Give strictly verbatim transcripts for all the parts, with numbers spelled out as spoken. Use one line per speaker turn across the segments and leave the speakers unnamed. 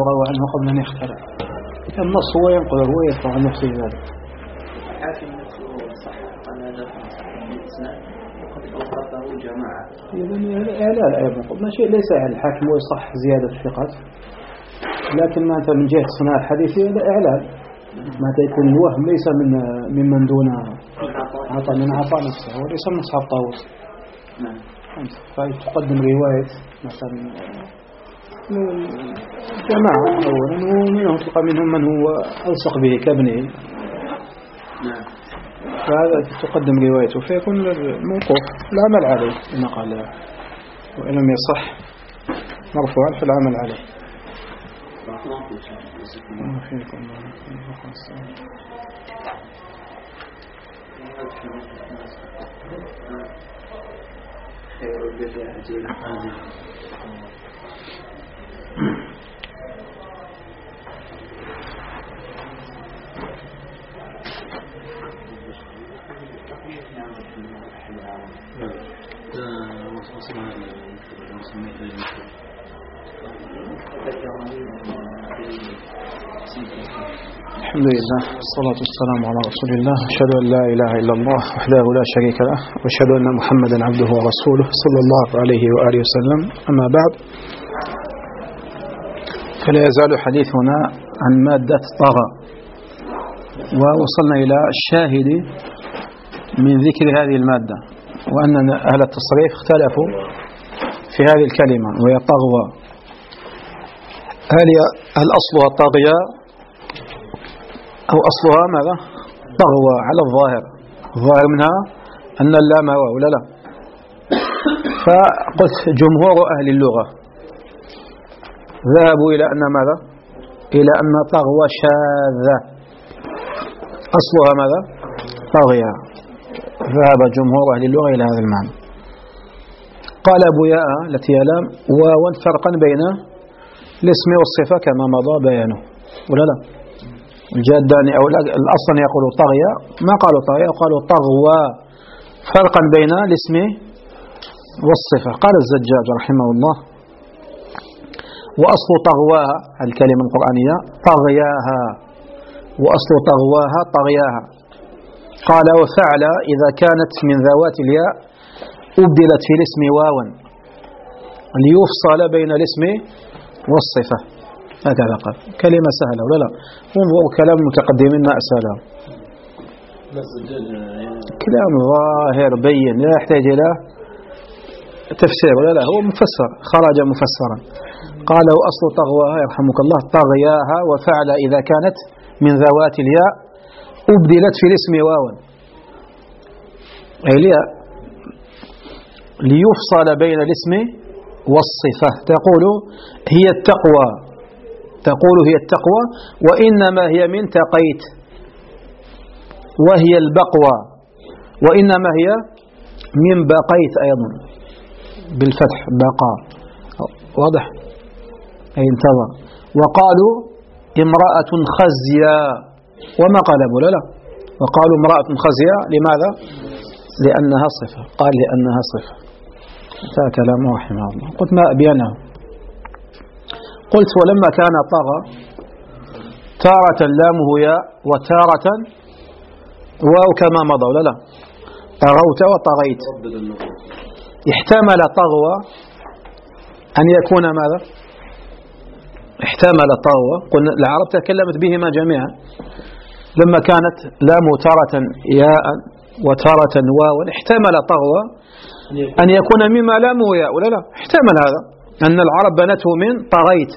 روى عنه قبل أن يخترع. النص هو ينقل الرواية يدفع عن نفسه ذلك.
حاكم نفسه صح قال هذا إسناد وقد أوقفه جماعة.
إذن إعلال أيضا قلنا شيء ليس على الحاكم ويصح زيادة الثقات، لكن ما أنت من جهة صناعة الحديث هذا إعلال، ما يكون الوهم ليس من ممن دون عطاء من عطاء نفسه، وليس من أصحاب طاووس.
نعم.
فتقدم رواية مثلا جماعة أولا، ومنهم تلقى منهم من هو ألصق به كابنه.
نعم.
فهذا تقدم روايته فيكون الموقوف العمل عليه إن قال، وإن لم يصح مرفوعا فالعمل عليه.
خير البدع عجيل حاضر.
الحمد لله والصلاة والسلام على رسول الله، أشهد أن لا إله إلا الله وحده لا شريك له، وأشهد أن محمدا عبده ورسوله صلى الله عليه وآله وسلم. أما بعد، فلا يزال حديثنا عن مادة طغى، ووصلنا إلى الشاهد من ذكر هذه المادة، وأن أهل التصريف اختلفوا في هذه الكلمة وهي طغوى، هل أصلها طاغية أو أصلها ماذا؟ طغوى على الظاهر، الظاهر منها أن اللام واو ولا لا؟ فقلت جمهور أهل اللغة ذهبوا إلى أن ماذا؟ إلى أن طغوى شاذة أصلها ماذا؟ طاغية. ذهب جمهور أهل اللغة إلى هذا المعنى. قال أبو ياء التي يلام واو فرقا بين الاسم والصفة كما مضى بيانه ولا لا؟ الجاداني أو الأصل يقولوا طغية، ما قالوا طغية، قالوا طغوى، فرقا بين الاسم والصفة. قال الزجاج رحمه الله: وأصل طغواها الكلمة القرآنية طغياها، وأصل طغواها طغياها. قال: وفعل إذا كانت من ذوات الياء أبدلت في الاسم واوا ليفصل بين الاسم والصفة. هكذا قال. كلمة سهلة ولا لا؟ انظر كلام المتقدمين أسهلها. كلام ظاهر بين لا يحتاج إلى تفسير ولا لا، هو مفسر، خرج مفسرا. قال: وأصل طغواها يرحمك الله طغياها، وفعل إذا كانت من ذوات الياء أبدلت في الاسم واوا، أي الياء ليفصل بين الاسم والصفة. تقول هي التقوى، تقول هي التقوى، وإنما هي من تقيت، وهي البقوى، وإنما هي من بقيت أيضا بالفتح بقى، واضح؟ أي انتظر. وقالوا امرأة خزيا، وما قالوا لا لا، وقالوا امرأة خزيا لماذا؟ لأنها صفة، قال لأنها صفة. هذا كلام رحمه الله. قلت ما أبينه، قلت ولما كان طغى تارة لامه ياء وتارة واو كما مضى ولا لا؟ طغوت وطغيت، احتمل طغوة أن يكون ماذا؟ احتمل طغوة، قلنا العرب تكلمت بهما جميعا، لما كانت لامه تارة ياء وتارة واو احتمل طغوة أن يكون مما لامه ياء ولا لا؟ احتمل هذا أن العرب بنته من طغيت،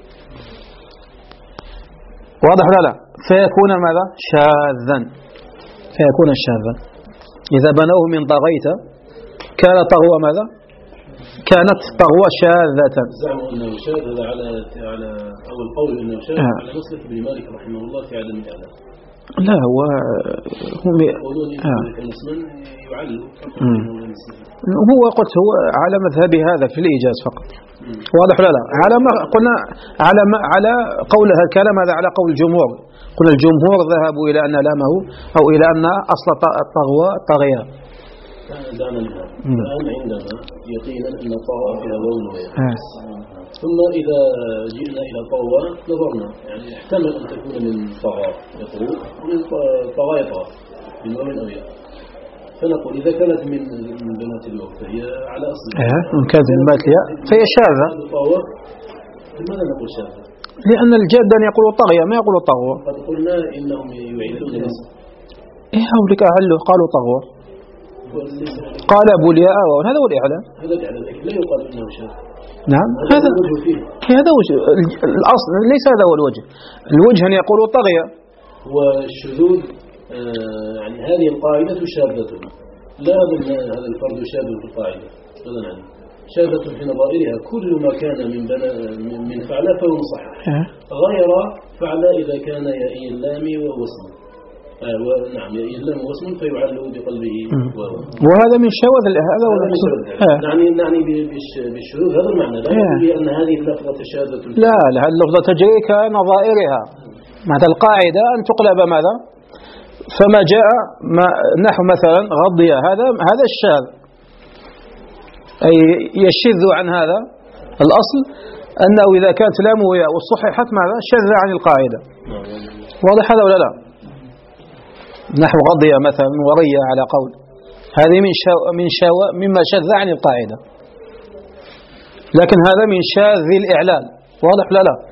واضح ولا لا؟ فيكون ماذا؟ شاذا، فيكون شاذا. إذا بنوه من طغيت كان طغوة ماذا؟ كانت طغوة شاذة.
زعموا أنه شاذ هذا على على أو القول أنه شاذ آه. على مسلك بن مالك رحمه الله في عدم الإعلام.
لا هو هم
يقولون
آه.
أن اسما يعلل.
هو قلت هو على مذهب هذا في الإيجاز فقط. مم. واضح ولا لا؟ على ما قلنا على ما على قول هذا الكلام هذا على قول الجمهور. قلنا الجمهور ذهبوا إلى أن لامه أو إلى أن أصل الطغوة طغية.
دعنا منها. الآن عندنا يقينا أن الطغوة فيها واو وياء. ثم إذا جئنا إلى طوى نظرنا يعني احتمل أن تكون من طغى يطغو ومن طغى يطغى من واو أو ياء. فنقول إذا كانت من من بنات الوقت فهي على أصلها.
إيه إن كانت من بنات الياء فهي شاذة.
طوى لماذا نقول شاذة؟
لأن الجادا يقول طغية ما يقول طغوة.
قد قلنا إنهم يعيدون الاسم.
إيه هؤلاء أهله قالوا طغوة. قالبوا الياء وهذا هو الإعلان.
هذا الإعلان لا يقال إنه شاذ.
نعم هذا هذا وجه الأصل ليس هذا هو الوجه. الوجه أن يقولوا طغية.
والشذوذ آه يعني هذه القاعدة شاذة. لا هذا هذا الفرد شاذ في القاعدة. هذا يعني شاذة في نظائرها كل ما كان من بنا من فعل فهو صحيح. غير فعل إذا كان يائي اللام ووصل. آه ونعم يائي اللام ووصل فيعل بقلبه واو.
وهذا من شواذ هذا ولا
يعني يعني بالشذوذ هذا المعنى لا يعني أن هذه اللفظة شاذة.
لا لا هذه اللفظة تجري كنظائرها. ماذا القاعدة أن تقلب ماذا؟ فما جاء ما نحو مثلا غضي هذا هذا الشاذ أي يشذ عن هذا الأصل أنه إذا كانت لامه ياء وصححت ماذا شذ عن القاعدة. واضح هذا ولا لا؟ نحو غضي مثلا وريا على قول هذه من شو من شو مما شذ عن القاعدة. لكن هذا من شاذ الإعلال. واضح لا لا؟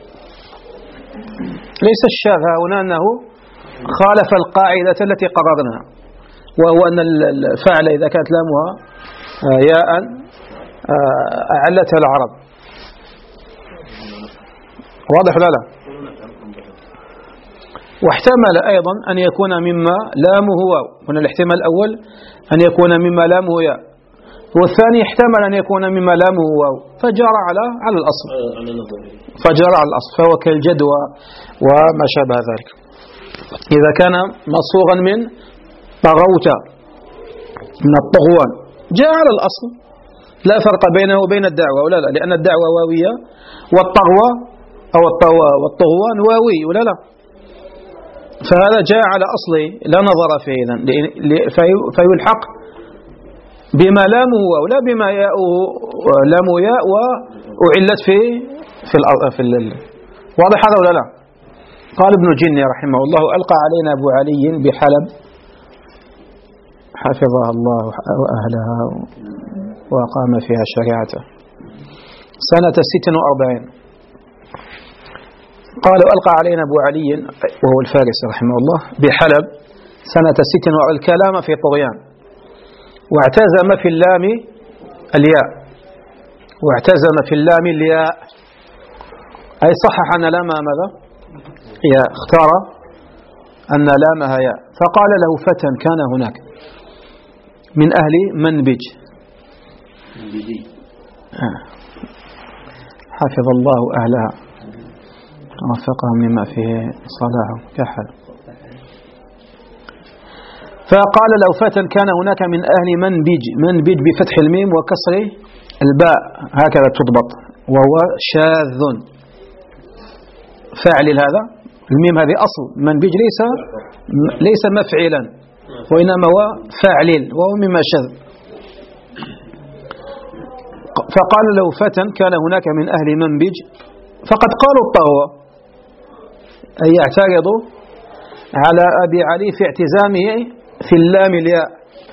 ليس الشاذ هنا أنه خالف القاعدة التي قررناها وهو أن الفعل إذا كانت لامها ياء أعلتها العرب. واضح لا لا؟ واحتمل أيضا أن يكون مما لامه واو. هنا الاحتمال الأول أن يكون مما لامه ياء والثاني احتمل أن يكون مما لامه واو فجرى على على الأصل فجرى على الأصل فهو كالجدوى وما شابه ذلك. إذا كان مصوغا من طغوت من الطغوان جاء على الأصل لا فرق بينه وبين الدعوة ولا لا لأن الدعوة واوية والطغوة أو الطغوة والطغوان واوي ولا لا. فهذا جاء على أصله لا نظر فيه إذن فيلحق بما لامه واو لا بما ياؤه لامه ياء وأعلت في في في واضح هذا ولا لا؟ قال ابن جني رحمه الله ألقى علينا أبو علي بحلب حفظها الله وأهلها وقام فيها شريعته سنة ست وأربعين. قال ألقى علينا أبو علي وهو الفارس رحمه الله بحلب سنة ست الكلام في طغيان واعتزم في اللام الياء واعتزم في اللام الياء أي صحح أن لامها ماذا؟ ياء اختار أن لامها ياء. فقال له فتى كان هناك من أهل منبج حفظ الله أهلها وفقهم لما فيه صلاح كحل. فقال له فتى كان هناك من أهل منبج منبج بفتح الميم وكسر الباء هكذا تضبط وهو شاذ فاعل هذا الميم هذه أصل منبج ليس ليس مفعلا وإنما هو فاعل وهو مما شذ. فقال له فتى كان هناك من أهل منبج فقد قالوا الطغوة أي يعترض على أبي علي في اعتزامه في اللام الياء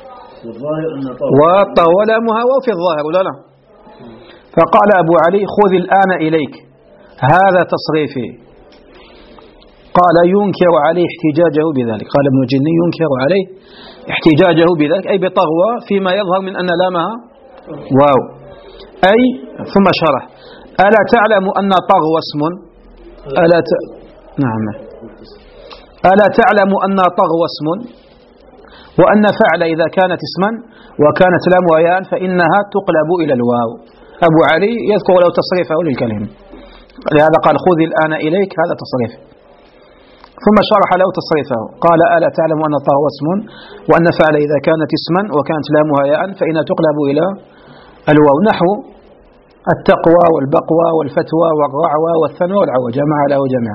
والطغوة لامها وفي الظاهر ولا لا. فقال أبو علي خذ الآن إليك هذا تصريفي. قال ينكر عليه احتجاجه بذلك. قال ابن جني ينكر عليه احتجاجه بذلك أي بطغوة فيما يظهر من أن لامها واو. أي ثم شرح ألا تعلم أن طغوة اسم ألا ت... نعم ألا تعلم أن طغوة اسم وأن فعل إذا كانت اسما وكانت لامها ياء فإنها تقلب إلى الواو. أبو علي يذكر له تصريفه للكلمة لهذا قال خذ الآن إليك هذا تصريف ثم شرح له تصريفه. قال ألا تعلم أن طغوة اسم وأن فعل إذا كانت اسما وكانت لامها ياء فإنها تقلب إلى الواو نحو التقوى والبقوى والفتوى والرعوى والثنوى والعوى جمع له جميعا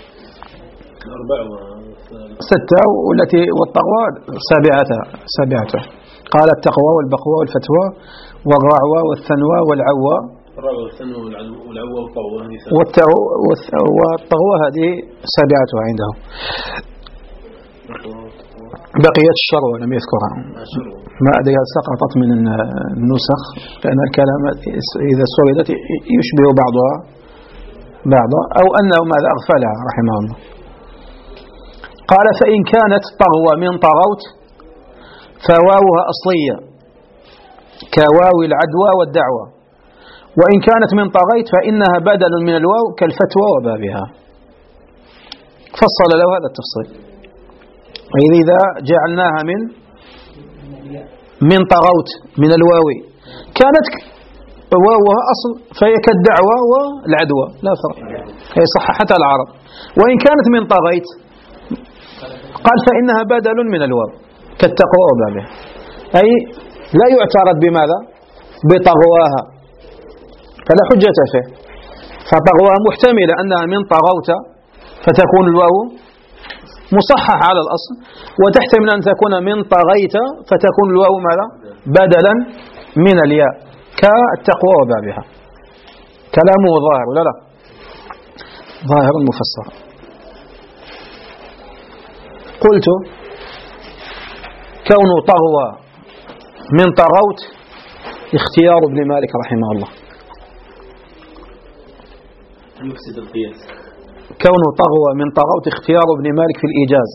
ستة والتي والتقوى سابعة سابعة. قال التقوى والبقوى والفتوى والرعوى والثنوى والعوى
الرابع والثاني والعوة والطغوة
والطغوة هذه سابعتها عنده. بقيت الشروة لم يذكرها، ما أدري هل سقطت من النسخ لأن الكلام إذا سردت يشبه بعضها بعضا أو أنه ماذا أغفلها رحمه الله. قال فإن كانت طغوة من طغوت فواوها أصلية كواو العدوى والدعوة، وإن كانت من طغيت فإنها بدل من الواو كالفتوى وبابها. فصل له هذا التفصيل. إذا جعلناها من من طغوت من الواو كانت واوها أصل فهي كالدعوة والعدوى لا فرق، هي صححتها العرب. وإن كانت من طغيت قال فإنها بدل من الواو كالتقوى وبابها، أي لا يعترض بماذا بطغواها فلا حجة فيه، فطغواها محتملة أنها من طغوت فتكون الواو مصحح على الأصل، وتحتمل أن تكون من طغيت فتكون الواو ماذا بدلا من الياء كالتقوى وبابها. كلامه ظاهر ولا لا؟ ظاهر مفسر. قلت كون طغوى من طغوت اختيار ابن مالك رحمه الله.
يفسد القياس.
كون طغوى من طغوت اختيار ابن مالك في الإيجاز.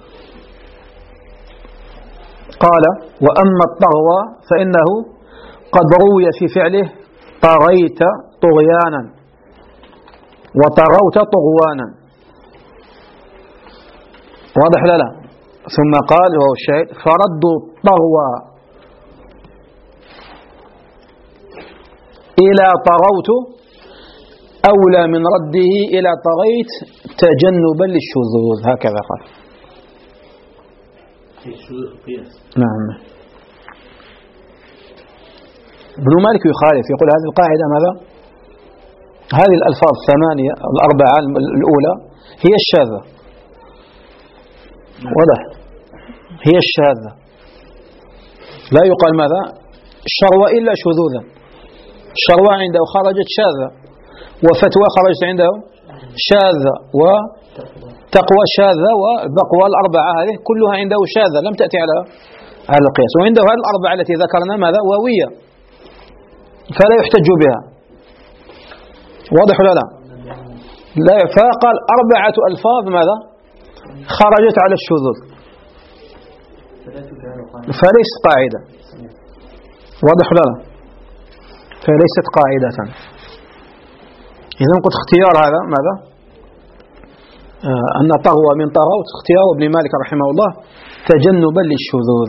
قال وأما الطغوى فإنه قد روي في فعله طغيت طغيانا وطغوت طغوانا. واضح لا لا؟ ثم قال وهو الشاهد فردوا الطغوى إلى طغوت أولى من رده إلى طغيت تجنبا للشذوذ. هكذا قال. نعم. ابن مالك يخالف يقول هذه القاعدة ماذا؟ هذه الألفاظ الثمانية الأربعة الأولى هي الشاذة. واضح؟ هي الشاذة. لا يقال ماذا؟ الشروة إلا شذوذا. الشروة عنده خرجت شاذة، وفتوى خرجت عنده شاذة، وتقوى شاذة، والبقوى الأربعة هذه كلها عنده شاذة لم تأتي على على القياس. وعنده هذه الأربعة التي ذكرنا ماذا؟ واوية فلا يحتج بها. واضح ولا لا؟ لا. فقال أربعة ألفاظ ماذا؟ خرجت على الشذوذ فليست قاعدة. واضح ولا لا؟ فليست قاعدة. إذن قلت اختيار هذا ماذا؟ آه أن طغوى من طغوت اختيار ابن مالك رحمه الله تجنبا للشذوذ،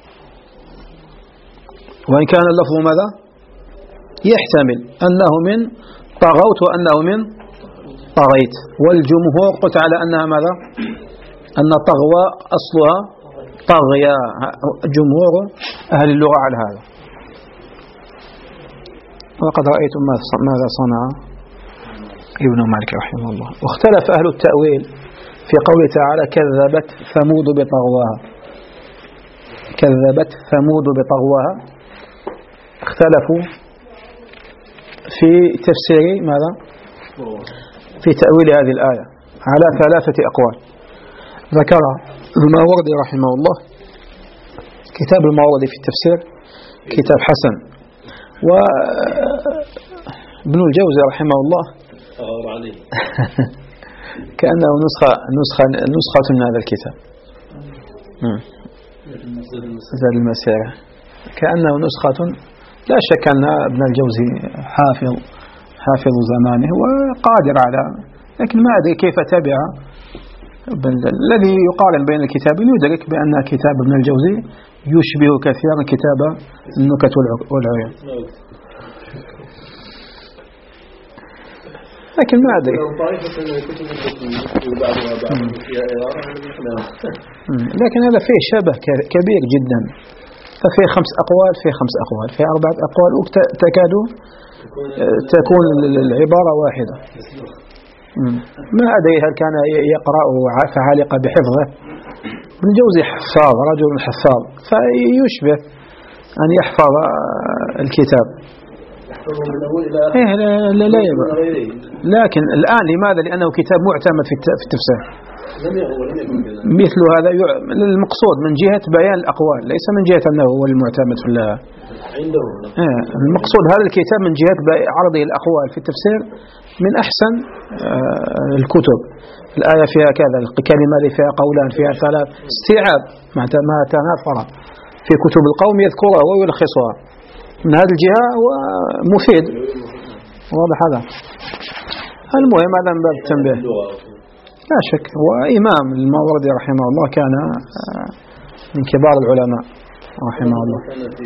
وإن كان اللفظ ماذا؟ يحتمل أنه من طغوت وأنه من طغيت. والجمهور قلت على أنها ماذا؟ أن طغوى أصلها طغيا. جمهور أهل اللغة على هذا. وقد رأيتم ماذا صنع ابن مالك رحمه الله. واختلف أهل التأويل في قوله تعالى كذبت ثمود بطغواها. كذبت ثمود بطغواها. اختلفوا في تفسير ماذا؟ في تأويل هذه الآية على ثلاثة أقوال. ذكر الماوردي رحمه الله كتاب الماوردي في التفسير كتاب حسن، وابن الجوزي رحمه الله كأنه نسخة نسخة نسخة من هذا الكتاب زاد المسيرة، كأنه نسخة. لا شك أن ابن الجوزي حافظ حافظ زمانه وقادر على، لكن ما أدري كيف تبع الذي يقارن بين الكتابين يدرك بأن كتاب ابن الجوزي يشبه كثيرا كتاب النكت والعيون، لكن ما أدري. لكن هذا فيه شبه كبير جدا، ففيه خمس أقوال فيه خمس أقوال فيه أربعة أقوال تكاد تكون العبارة واحدة. ما أدري هل كان يقرأ فعلق بحفظه. ابن الجوزي حفاظ، رجل حفاظ، فيشبه أن يحفظ الكتاب. إيه لا, لا, لا يبقى. لكن الآن لماذا؟ لأنه كتاب معتمد في التفسير. مثل هذا المقصود من جهة بيان الأقوال، ليس من جهة أنه هو المعتمد في الله. المقصود هذا الكتاب من جهة عرضه الأقوال في التفسير من أحسن الكتب. الآية فيها كذا، الكلمة اللي فيها قولان فيها ثلاث، استيعاب ما تنافر في كتب القوم يذكرها ويلخصها. من هذه الجهة هو مفيد، واضح هذا. المهم هذا من باب التنبيه لا شك. وإمام الماوردي رحمه الله كان من كبار العلماء رحمه الله.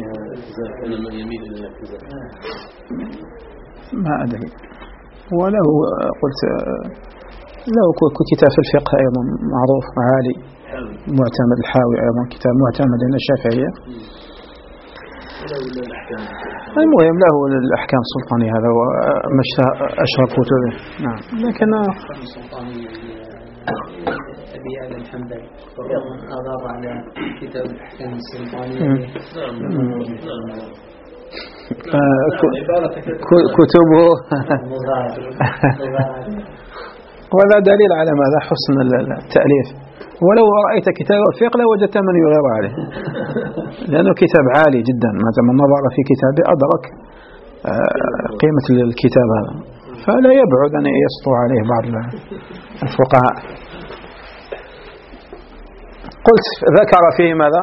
ما أدري. وله قلت له كتاب في الفقه أيضا معروف عالي معتمد، الحاوي أيضا كتاب معتمد عند الشافعية. المهم له الأحكام السلطانية، هذا هو أشهر كتبه. نعم. لكن
أبي آدم حنبل أضاف على كتاب الأحكام السلطانية.
كتبه ولا دليل على ماذا حسن التأليف. ولو رأيت كتاب الفقه لوجدت من يغير عليه، لأنه كتاب عالي جدا. من نظر في كتابه أدرك قيمة الكتاب هذا، فلا يبعد أن يسطو عليه بعض الفقهاء. قلت ذكر فيه ماذا؟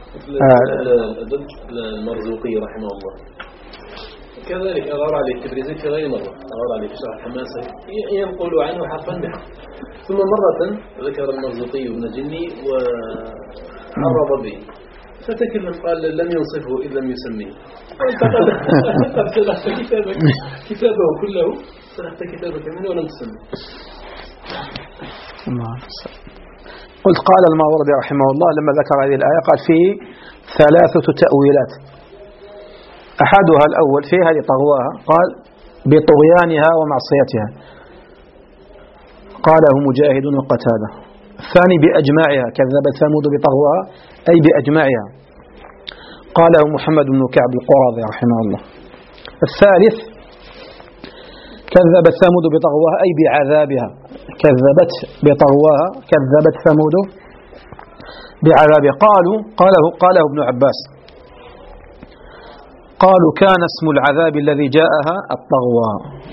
المرزوقي رحمه الله كذلك أغار عليه التبريزي في غير مرة، أغار عليه في شرح حماسة ينقل عنه حرفا بحرف. ثم مرة ذكر المرزوقي ابن جني وعرض به فتكلم قال لم ينصفه إذ لم يسميه. سلحت كتابك كتابه كله، سلحت كتابك منه ولم تسميه.
قلت قال الماوردي رحمه الله لما ذكر هذه الآية قال فيه ثلاثة تأويلات. أحدها الأول في هذه طغواها قال بطغيانها ومعصيتها، قاله مجاهد وقتادة. الثاني بأجماعها، كذبت ثمود بطغواها أي بأجماعها، قاله محمد بن كعب القرظي رحمه الله. الثالث كذبت ثمود بطغواها أي بعذابها، كذبت بطغواها كذبت ثمود بعذابها. قالوا قاله قاله ابن عباس قالوا كان اسم العذاب الذي جاءها الطغوى.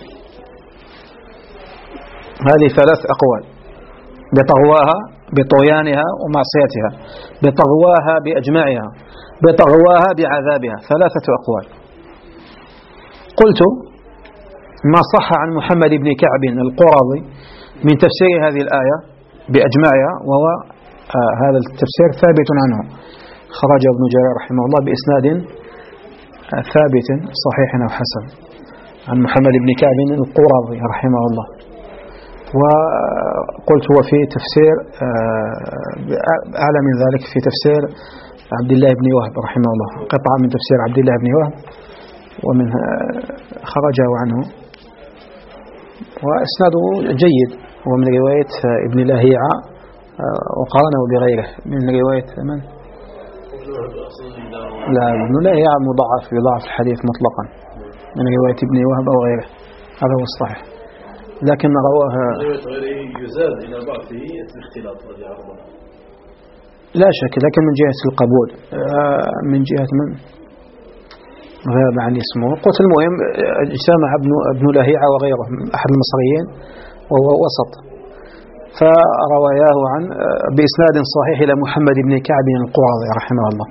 هذه ثلاث أقوال: بطغواها بطغيانها ومعصيتها، بطغواها بأجماعها، بطغواها بعذابها، ثلاثة أقوال. قلت ما صح عن محمد بن كعب القرظي من تفسير هذه الآية بأجماعها، وهو آه هذا التفسير ثابت عنه، خرجه ابن جرير رحمه الله بإسناد آه ثابت صحيح أو حسن عن محمد بن كعب القرظي رحمه الله. وقلت هو في تفسير آه أعلى من ذلك في تفسير عبد الله بن وهب رحمه الله، قطعة من تفسير عبد الله بن وهب ومن خرجه عنه، وإسناده جيد، ومن رواية ابن لهيعة وقارنه بغيره من رواية من؟ لا، ابن لهيعة مضاعف يضاعف الحديث مطلقا من رواية ابن وهب أو غيره، هذا هو الصحيح. لكن رواه
يزاد إلى بعضه الاختلاط
لا شك، لكن من جهة القبول، من جهة من غاب عن اسمه. قلت المهم اجتمع ابن ابن لهيعة وغيره أحد المصريين وهو وسط، فرواياه عن بإسناد صحيح إلى محمد بن كعب القرظي رحمه الله.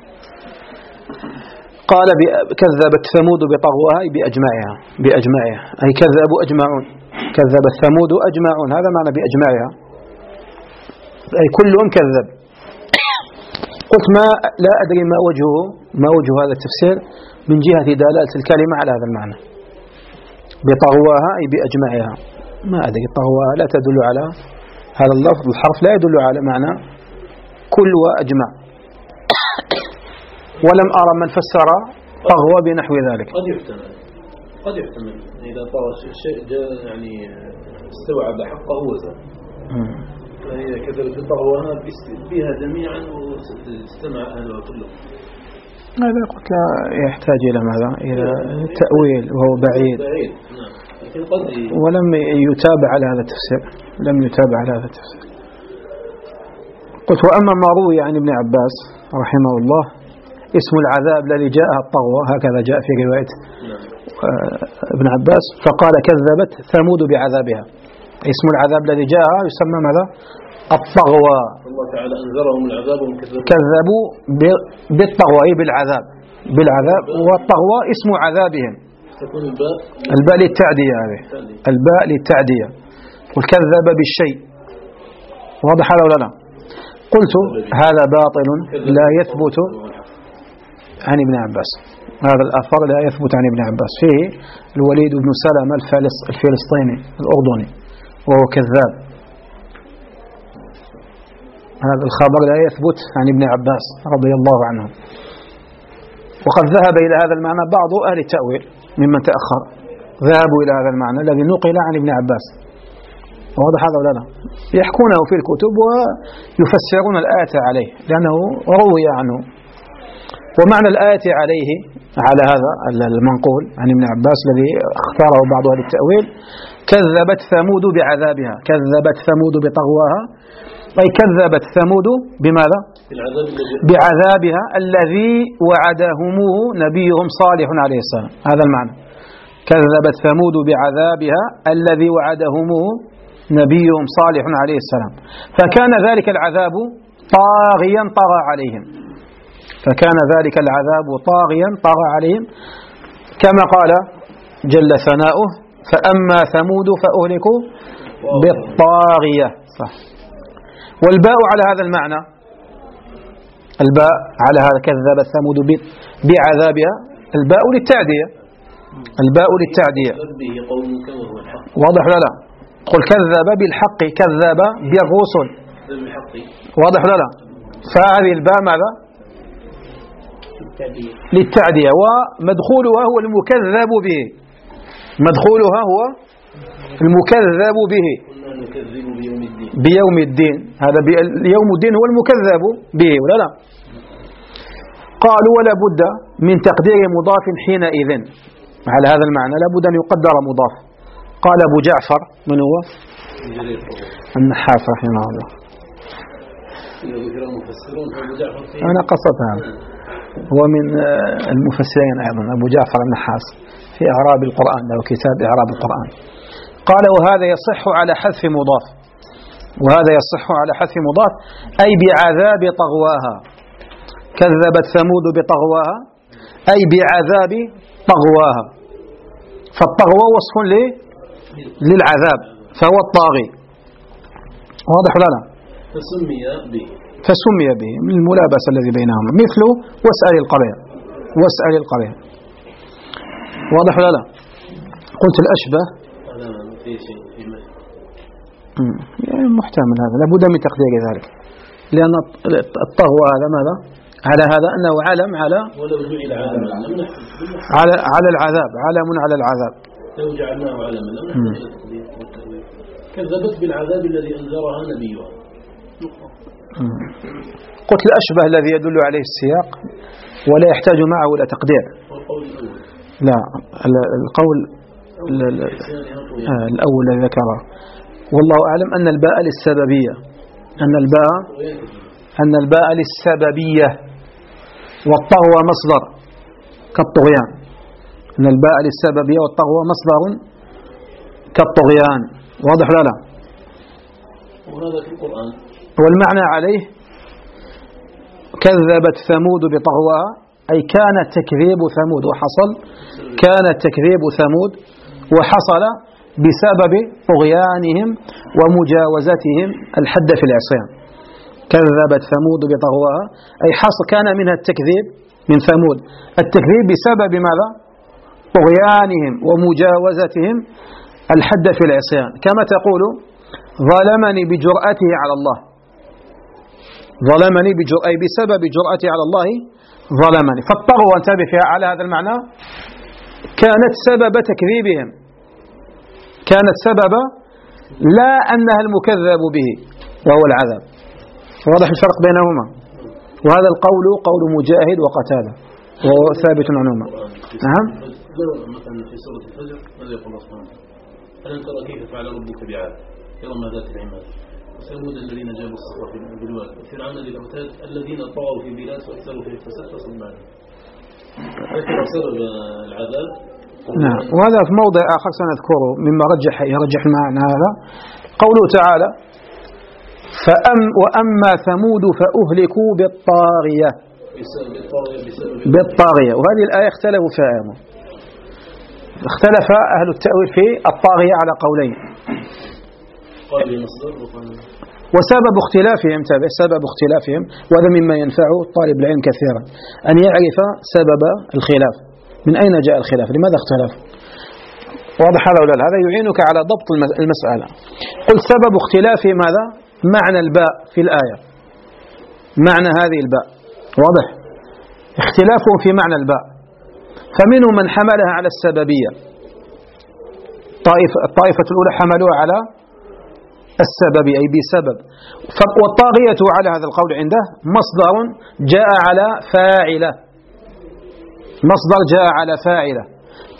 قال كذبت ثمود بطغواها أي بأجماعها، بأجماعها أي كذبوا أجمعون، كذبت ثمود أجمعون، هذا معنى بأجماعها أي كلهم كذب. قلت ما لا أدري ما وجهه ما وجه هذا التفسير من جهة دلالة الكلمة على هذا المعنى، بطغواها أي بأجمعها. ما أدري، طغواها لا تدل على هذا اللفظ، الحرف لا يدل على معنى كل وأجمع، ولم أرى من فسر طغوى بنحو ذلك.
قد يحتمل قد يحتمل إذا طغى الشيء يعني استوعب حقه وزاد، فهي كذبت طغواها بها جميعا واستمع أهلها كلهم.
هذا قلت لا يحتاج إلى ماذا؟ إلى تأويل وهو بعيد، ولم يتابع على هذا التفسير، لم يتابع على هذا التفسير. قلت وأما ما روي عن ابن عباس رحمه الله اسم العذاب الذي جاءها الطغوة، هكذا جاء في رواية ابن عباس، فقال كذبت ثمود بعذابها. اسم العذاب الذي جاءها يسمى ماذا؟ الطغوة.
الله تعالى أنذرهم العذاب
كذبوا بالطغوة أي بالعذاب، بالعذاب، والطغوة اسم عذابهم.
تكون الباء
الباء للتعدية، هذه الباء للتعدية. والكذب بالشيء، واضح هذا ولا لا؟ قلت هذا باطل لا يثبت عن ابن عباس، هذا الأثر لا يثبت عن ابن عباس. فيه الوليد بن سلمة الفلسطيني الأردني وهو كذاب، هذا الخبر لا يثبت عن ابن عباس رضي الله عنه. وقد ذهب إلى هذا المعنى بعض أهل التأويل ممن تأخر، ذهبوا إلى هذا المعنى الذي نقل عن ابن عباس. واضح هذا ولا لا؟ يحكونه في الكتب ويفسرون الآية عليه لأنه روي عنه. ومعنى الآية عليه، على هذا المنقول عن ابن عباس الذي اختاره بعض أهل التأويل، كذبت ثمود بعذابها، كذبت ثمود بطغواها، أي كذبت ثمود بماذا؟ بعذابها الذي وعدهموه نبيهم صالح عليه السلام. هذا المعنى، كذبت ثمود بعذابها الذي وعدهموه نبيهم صالح عليه السلام، فكان ذلك العذاب طاغيا طغى عليهم، فكان ذلك العذاب طاغيا طغى عليهم، كما قال جل ثناؤه فأما ثمود فأهلكوا بالطاغية. صح. والباء على هذا المعنى، الباء على هذا كذب ثمود بعذابها، الباء للتعدية، الباء للتعدية. واضح لا لا؟ قل كذب بالحق، كذب بالرسل، واضح لا لا؟ فهذه الباء ماذا؟ للتعدية، ومدخولها هو المكذب به، مدخولها هو المكذب به بيوم الدين، هذا يوم الدين هو المكذب به ولا لا؟ قالوا ولا بد من تقدير مضاف حينئذ، على هذا المعنى لا بد أن يقدر مضاف. قال أبو جعفر، من هو؟ النحاس رحمه الله. أنا قصدها، هو من المفسرين أيضا أبو جعفر النحاس في إعراب القرآن، له كتاب إعراب القرآن. قال وهذا يصح على حذف مضاف، وهذا يصح على حذف مضاف أي بعذاب طغواها، كذبت ثمود بطغواها أي بعذاب طغواها، فالطغوى وصف للعذاب فهو الطاغي. واضح ولا لا؟
فسمي به،
فسمي به من الملابسة الذي بينهما، مثل واسأل القرية، واسأل القرية. واضح ولا لا؟ قلت الأشبه يعني محتمل، هذا لابد من تقدير ذلك، لأن الطغوى هذا ماذا؟ على هذا أنه علم على على على العذاب، علم على العذاب.
لو جعلناه علما لم نحتاج إلى تقدير والتأويل. كذبت بالعذاب الذي أنذرها نبيها.
قلت الأشبه الذي يدل عليه السياق ولا يحتاج معه إلى تقدير. لا، القول الأول الذي ذكره والله أعلم أن الباء للسببية، أن الباء أن الباء للسببية، والطغوى مصدر كالطغيان، أن الباء للسببية والطغوى مصدر كالطغيان. واضح لا لا؟
وهذا في القرآن.
والمعنى عليه كذبت ثمود بطغواها أي كان تكذيب ثمود وحصل، كان تكذيب ثمود وحصل بسبب طغيانهم ومجاوزتهم الحد في العصيان. كذبت ثمود بطغواها أي حصل كان منها التكذيب من ثمود، التكذيب بسبب ماذا؟ طغيانهم ومجاوزتهم الحد في العصيان، كما تقول ظلمني بجرأته على الله، ظلمني بجرأة بسبب جرأته على الله ظلمني. فالطغوى انتبه فيها على هذا المعنى كانت سبب تكذيبهم، كانت سبب لا أنها المكذب به وهو العذاب. واضح الفرق بينهما؟ وهذا القول قول مجاهد وقتادة، وهو ثابت عموما. نعم.
لو مثلا في سورة الفجر ماذا يقول الله سبحانه وتعالى؟ ألم ترى كيف فعل ربك بعاد إرم ذات العماد وثمود الذين جابوا الصخر بالواد وفرعون ذي الأوتاد الذين طغوا في البلاد وأكثروا في الفساد فصل عنهم. ذكر سبب العذاب.
نعم. وهذا في موضع آخر سنذكره مما رجح يرجح معنا هذا قوله تعالى فأم وأما ثمود فأهلكوا بالطاغية بالطاغية. وهذه الآية اختلفوا فيها أيضا. اختلف أهل التأويل في الطاغية على قولين. وسبب اختلافهم تابع سبب اختلافهم وهذا مما ينفع طالب العلم كثيرا أن يعرف سبب الخلاف، من أين جاء الخلاف، لماذا اختلف. واضح هذا ولا لا؟ هذا يعينك على ضبط المسألة. قل سبب اختلاف ماذا؟ معنى الباء في الآية، معنى هذه الباء واضح. اختلافهم في معنى الباء، فمنهم من حملها على السببية، طائفة الطائفة الأولى حملوها على السبب أي بسبب. والطاغية على هذا القول عنده مصدر جاء على فاعلة، مصدر جاء على فاعلة ك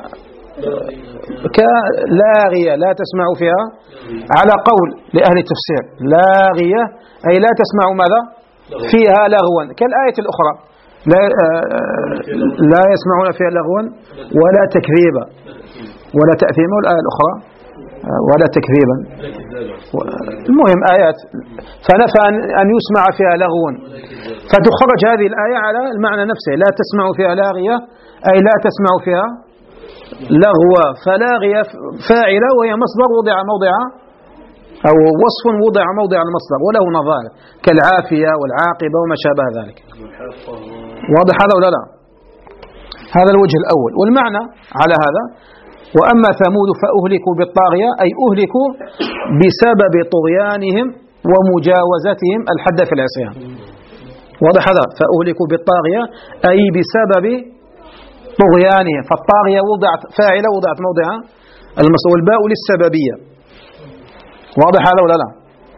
كلاغية لا تسمع فيها، على قول لأهل التفسير لاغية أي لا تسمع ماذا فيها لغوا، كالآية الأخرى لا, لا يسمعون فيها لغوا ولا تكذيبا ولا تأثيما، والآية الأخرى ولا تكذيبا. المهم آيات فنفى أن يسمع فيها لغوا، فتخرج هذه الآية على المعنى نفسه، لا تسمع فيها لاغية أي لا تسمع فيها لغوا، فلاغية فاعلة وهي مصدر وضع موضع أو وصف وضع موضع المصدر وله نظائر كالعافية والعاقبة وما شابه ذلك. واضح هذا ولا لا؟ هذا الوجه الأول. والمعنى على هذا وأما ثمود فأهلكوا بالطاغية أي أهلكوا بسبب طغيانهم ومجاوزتهم الحد في العصيان. واضح هذا؟ فأهلكوا بالطاغية أي بسبب طغيانهم، فالطاغية وضعت فاعلة وضعت موضع المصدر والباء للسببية. واضح هذا ولا لا؟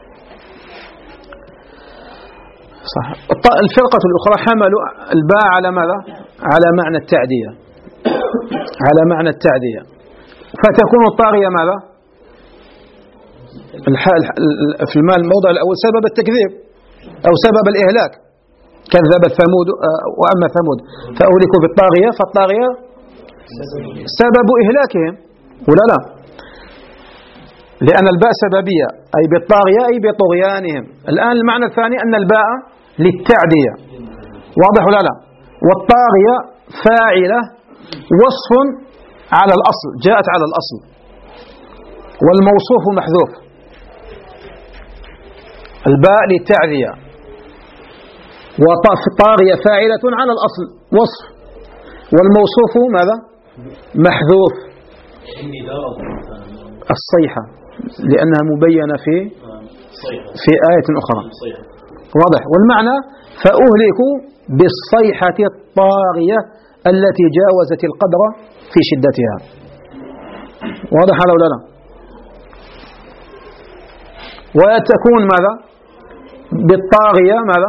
صح. الفرقة الأخرى حملوا الباء على ماذا؟ على معنى التعدية، على معنى التعدية، فتكون الطاغية ماذا؟ في الموضع الأول سبب التكذيب أو سبب الإهلاك، كذب ثمود وأما ثمود فأهلكوا بالطاغية، فالطاغية سبب إهلاكهم ولا لا؟ لأن الباء سببية أي بالطاغية أي بطغيانهم. الآن المعنى الثاني أن الباء للتعدية، واضح ولا لا؟ والطاغية فاعلة وصف على الأصل، جاءت على الأصل، والموصوف محذوف. الباء للتعدية والطاغية فاعلة على الأصل وصف، والموصوف ماذا؟ محذوف. الصيحة لأنها مبينة في في آية أخرى، واضح. والمعنى فأهلكوا بالصيحة الطاغية التي جاوزت القدر في شدتها. واضح هذا ولا لا؟ وتكون ماذا؟ بالطاغية ماذا؟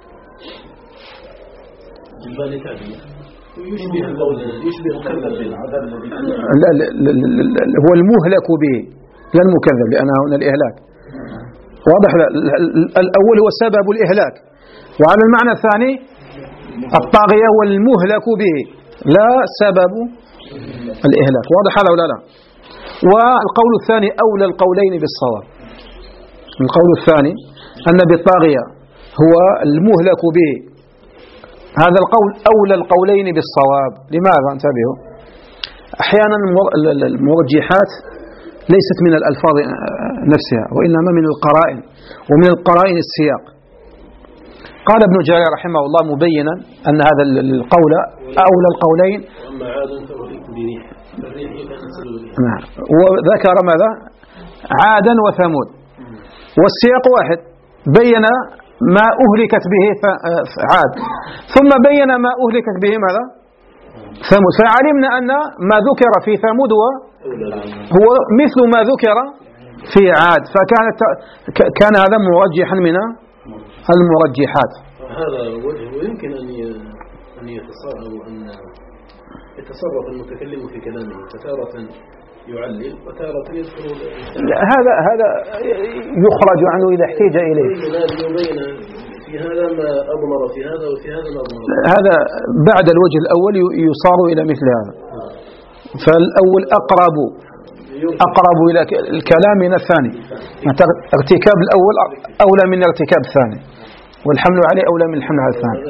لا لا لا هو المهلك به لا المكذب، لأنه هنا الإهلاك. واضح؟ الأول هو سبب الإهلاك، وعلى المعنى الثاني الطاغية هو المهلك به لا سبب الإهلاك. واضح هذا ولا لا؟ والقول الثاني أولى القولين بالصواب. القول الثاني أن بالطاغية هو المهلك به، هذا القول أولى القولين بالصواب. لماذا؟ انتبهوا، أحيانا المرجحات ليست من الألفاظ نفسها وإنما من القرائن، ومن القرائن السياق. قال ابن جرير رحمه الله مبينا أن هذا القول أولى القولين، وذكر ماذا؟ عادا وثمود، والسياق واحد، بين ما أهلكت به عاد ثم بين ما أهلكت به ماذا؟ ثمود، فعلمنا أن ما ذكر في ثمود هو مثل ما ذكر في عاد، فكانت كان هذا مرجحا من المرجحات.
هذا وجه ويمكن أن أن يتصرف أن يتصرف المتكلم في كلامه فتارة يعلل وتارة يذكر.
هذا هذا يخرج عنه إذا احتاج إليه.
يبين في هذا ما أضمر في هذا وفي هذا ما أضمر.
هذا بعد الوجه الأول يصار إلى مثل هذا. فالأول أقرب أقرب إلى الكلام من الثاني. ارتكاب الأول أولى من ارتكاب الثاني، والحمل عليه أولى من الحمل على الثاني.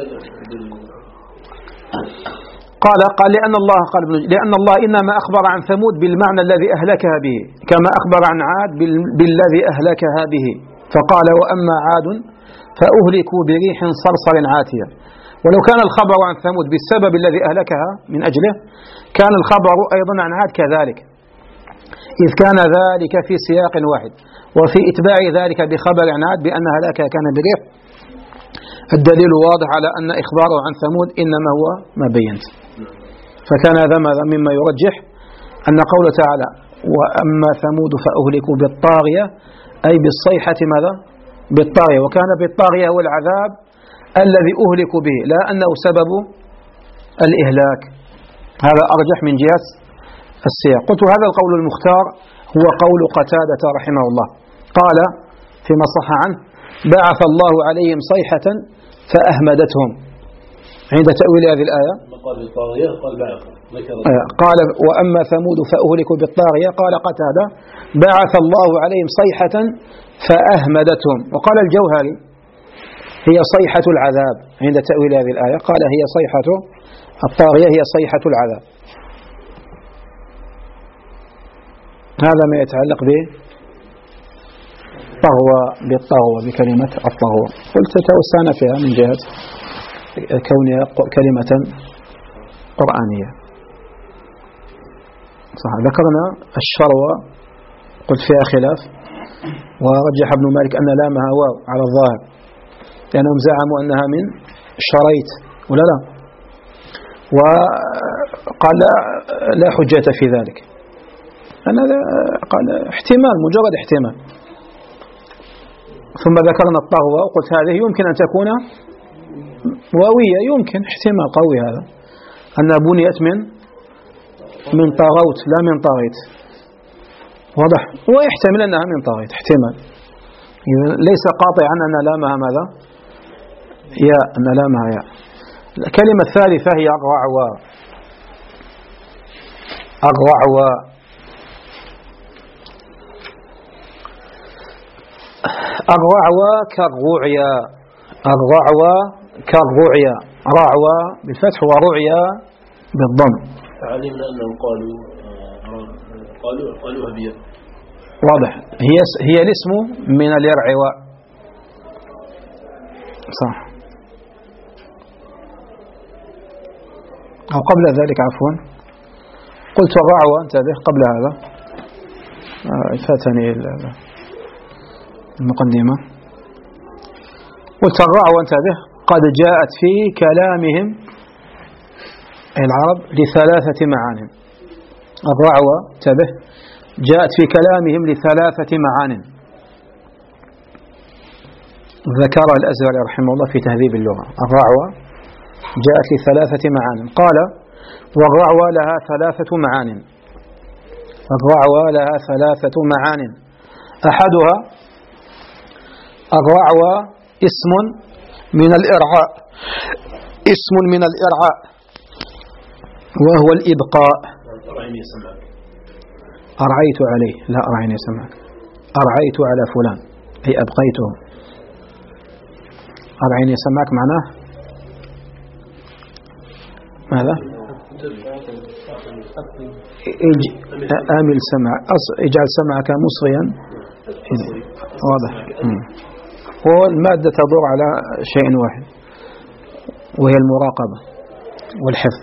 قال قال لأن الله قال لأن الله إنما أخبر عن ثمود بالمعنى الذي أهلكها به، كما أخبر عن عاد بالذي أهلكها به، فقال وأما عاد فأهلكوا بريح صرصر عاتية. ولو كان الخبر عن ثمود بالسبب الذي أهلكها من أجله كان الخبر أيضا عن عاد كذلك، إذ كان ذلك في سياق واحد. وفي إتباع ذلك بخبر عن عاد بأن هلاكها كان بريح الدليل واضح على أن إخباره عن ثمود إنما هو ما بينت. فكان هذا مما يرجح أن قوله تعالى وأما ثمود فأهلكوا بالطاغية أي بالصيحة ماذا؟ بالطاغية، وكان بالطاغية هو العذاب الذي أهلكوا به لا أنه سبب الإهلاك. هذا أرجح من جهة السياق. قلت هذا القول المختار هو قول قتادة رحمه الله، قال فيما صح عنه بعث الله عليهم صيحة فأهمدتهم عند تأويل هذه الآية. قال وأما ثمود فأهلكوا بالطاغية قال قتادة بعث الله عليهم صيحة فأهمدتهم. وقال الجوهري هي صيحة العذاب عند تأويل هذه الآية، قال هي صيحة الطاغية هي صيحة العذاب. هذا ما يتعلق به طغوى بالطغوى بكلمة الطغوى. قلت توسعنا فيها من جهة كونها كلمة قرآنية. صح. ذكرنا الشروى قلت فيها خلاف، ورجح ابن مالك أن لامها واو على الظاهر لأنهم زعموا أنها من شريت ولا لا، وقال لا حجة في ذلك. أنا قال احتمال مجرد احتمال. ثم ذكرنا الطغوى وقلت هذه يمكن أن تكون واوية، يمكن احتمال قوي هذا أنها بنيت من من طاغوت لا من طاغيت، واضح، ويحتمل أنها من طاغيت احتمال، ليس قاطعا أن لامها ماذا يا أن لامها يا. الكلمة الثالثة هي أغرعوا. أغرعوا أغرعوا كالرعيا، أغرعوا كالرعيا، رعوا بالفتح ورعيا بالضم.
علمنا أنهم قالوا قالوا قالوا أبيض.
واضح، هي هي الاسم من اليرعواء. صح. أو قبل ذلك عفوا قلت الرعوة انتبه قبل هذا فاتني المقدمة. قلت الرعوة انتبه قد جاءت في كلامهم العرب لثلاثة معان. الرعوة انتبه جاءت في كلامهم لثلاثة معان ذكرها الأزهري رحمه الله في تهذيب اللغة. الرعوة جاءت لثلاثة معان، قال والرعوة لها ثلاثة معان. الرعوة لها ثلاثة معان أحدها الرعوة اسم من الإرعاء، اسم من الإرعاء وهو الإبقاء. أرعيت عليه لا أرعيني سمعك، أرعيت على فلان أي أبقيته. أرعيني سمعك معناه ماذا؟ أمل سمع، اجعل سمعك مصغيا. واضح. هو المادة تدور على شيء واحد وهي المراقبة والحفظ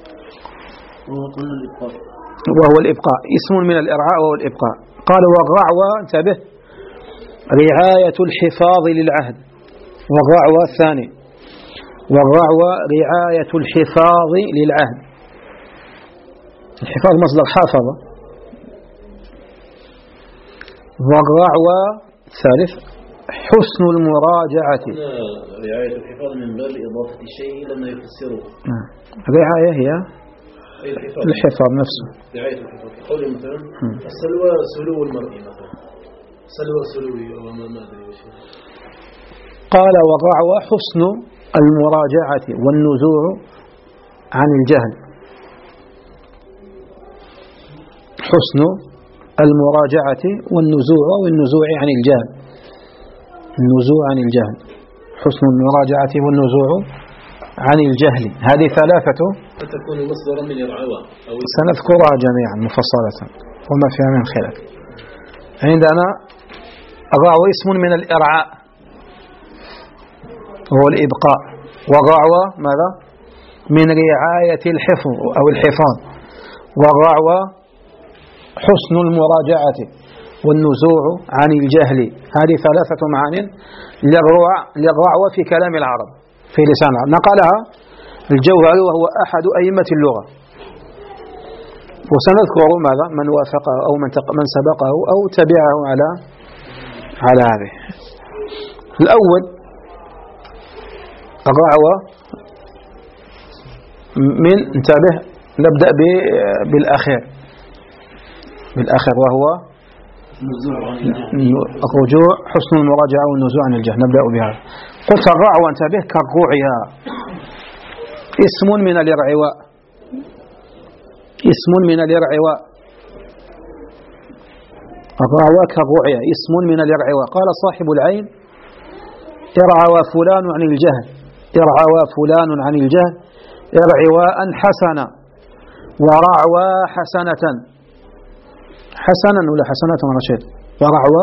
وهو الإبقاء، اسم من الإرعاء وهو الإبقاء. قال والرعوة انتبه رعاية الحفاظ للعهد. والرعوة الثاني والرعوة رعاية الحفاظ للعهد. الحفاظ مصدر حافظ. والرعوة الثالث حسن المراجعة.
رعاية الحفاظ من باب إضافة الشيء لما يفسره.
رعاية هي الحفاظ نفسه.
رعاية الحفاظ قول مثلا السلوى سلو المرء مثلا سلوى سلوي وما ما أدري وش.
قال والرعوى حسن المراجعة والنزوع عن الجهل. حسن المراجعة والنزوع والنزوع عن الجهل. النزوع عن الجهل. حسن المراجعة والنزوع عن الجهل. هذه ثلاثة
فتكون مصدرا من الرعوى
سنذكرها جميعا مفصلة وما فيها من خلاف. عندنا الرعوى اسم من الإرعاء هو الإبقاء، والرعوى ماذا؟ من رعاية الحفظ أو الحفاظ. والرعوى حسن المراجعة والنزوع عن الجهل. هذه ثلاثة معان للرعوى في كلام العرب في لسان العرب. نقلها الجوهري وهو أحد أئمة اللغة. وسنذكر ماذا؟ من وافقه أو من من سبقه أو تبعه على على هذه. الأول الرعوى من انتبه نبدأ بالأخير بالأخير وهو الرجوع حسن المراجعة والنزوع عن الجهل. نبدأ بها. قلت الرعوى انتبه كالرعية اسم من الإرعواء اسم من الإرعواء. الرعوى كالرعية اسم من الإرعواء. قال صاحب العين ارعوى فلان عن الجهل. ارعوى فلان عن الجهل ارعواء حسنا ورعوى حسنة. حسنا ولا حسنة رشيد؟ ورعوى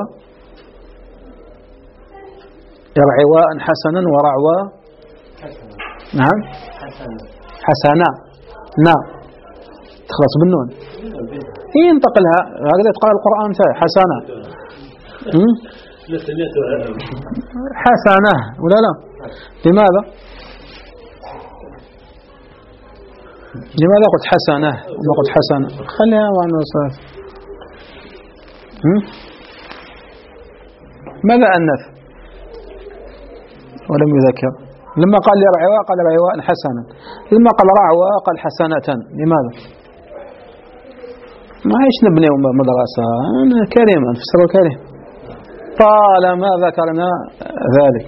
ارعواء حسنا ورعوى نعم حسنا نعم تخلص بالنون هي انتقلها هكذا تقرأ القرآن تاعي حسنة حسنة ولا لا؟ لماذا؟ لماذا قلت حسنة وما قلت حسنة؟ خليها وعن وصف. ماذا أنث ولم يذكر؟ لما قال لي رعواء قال رعواء حسنا، لما قال رعواء قال حسنة. لماذا؟ ما عيش نبني مدرسة أنا كريم أنفسر كريم طالما ذكرنا ذلك.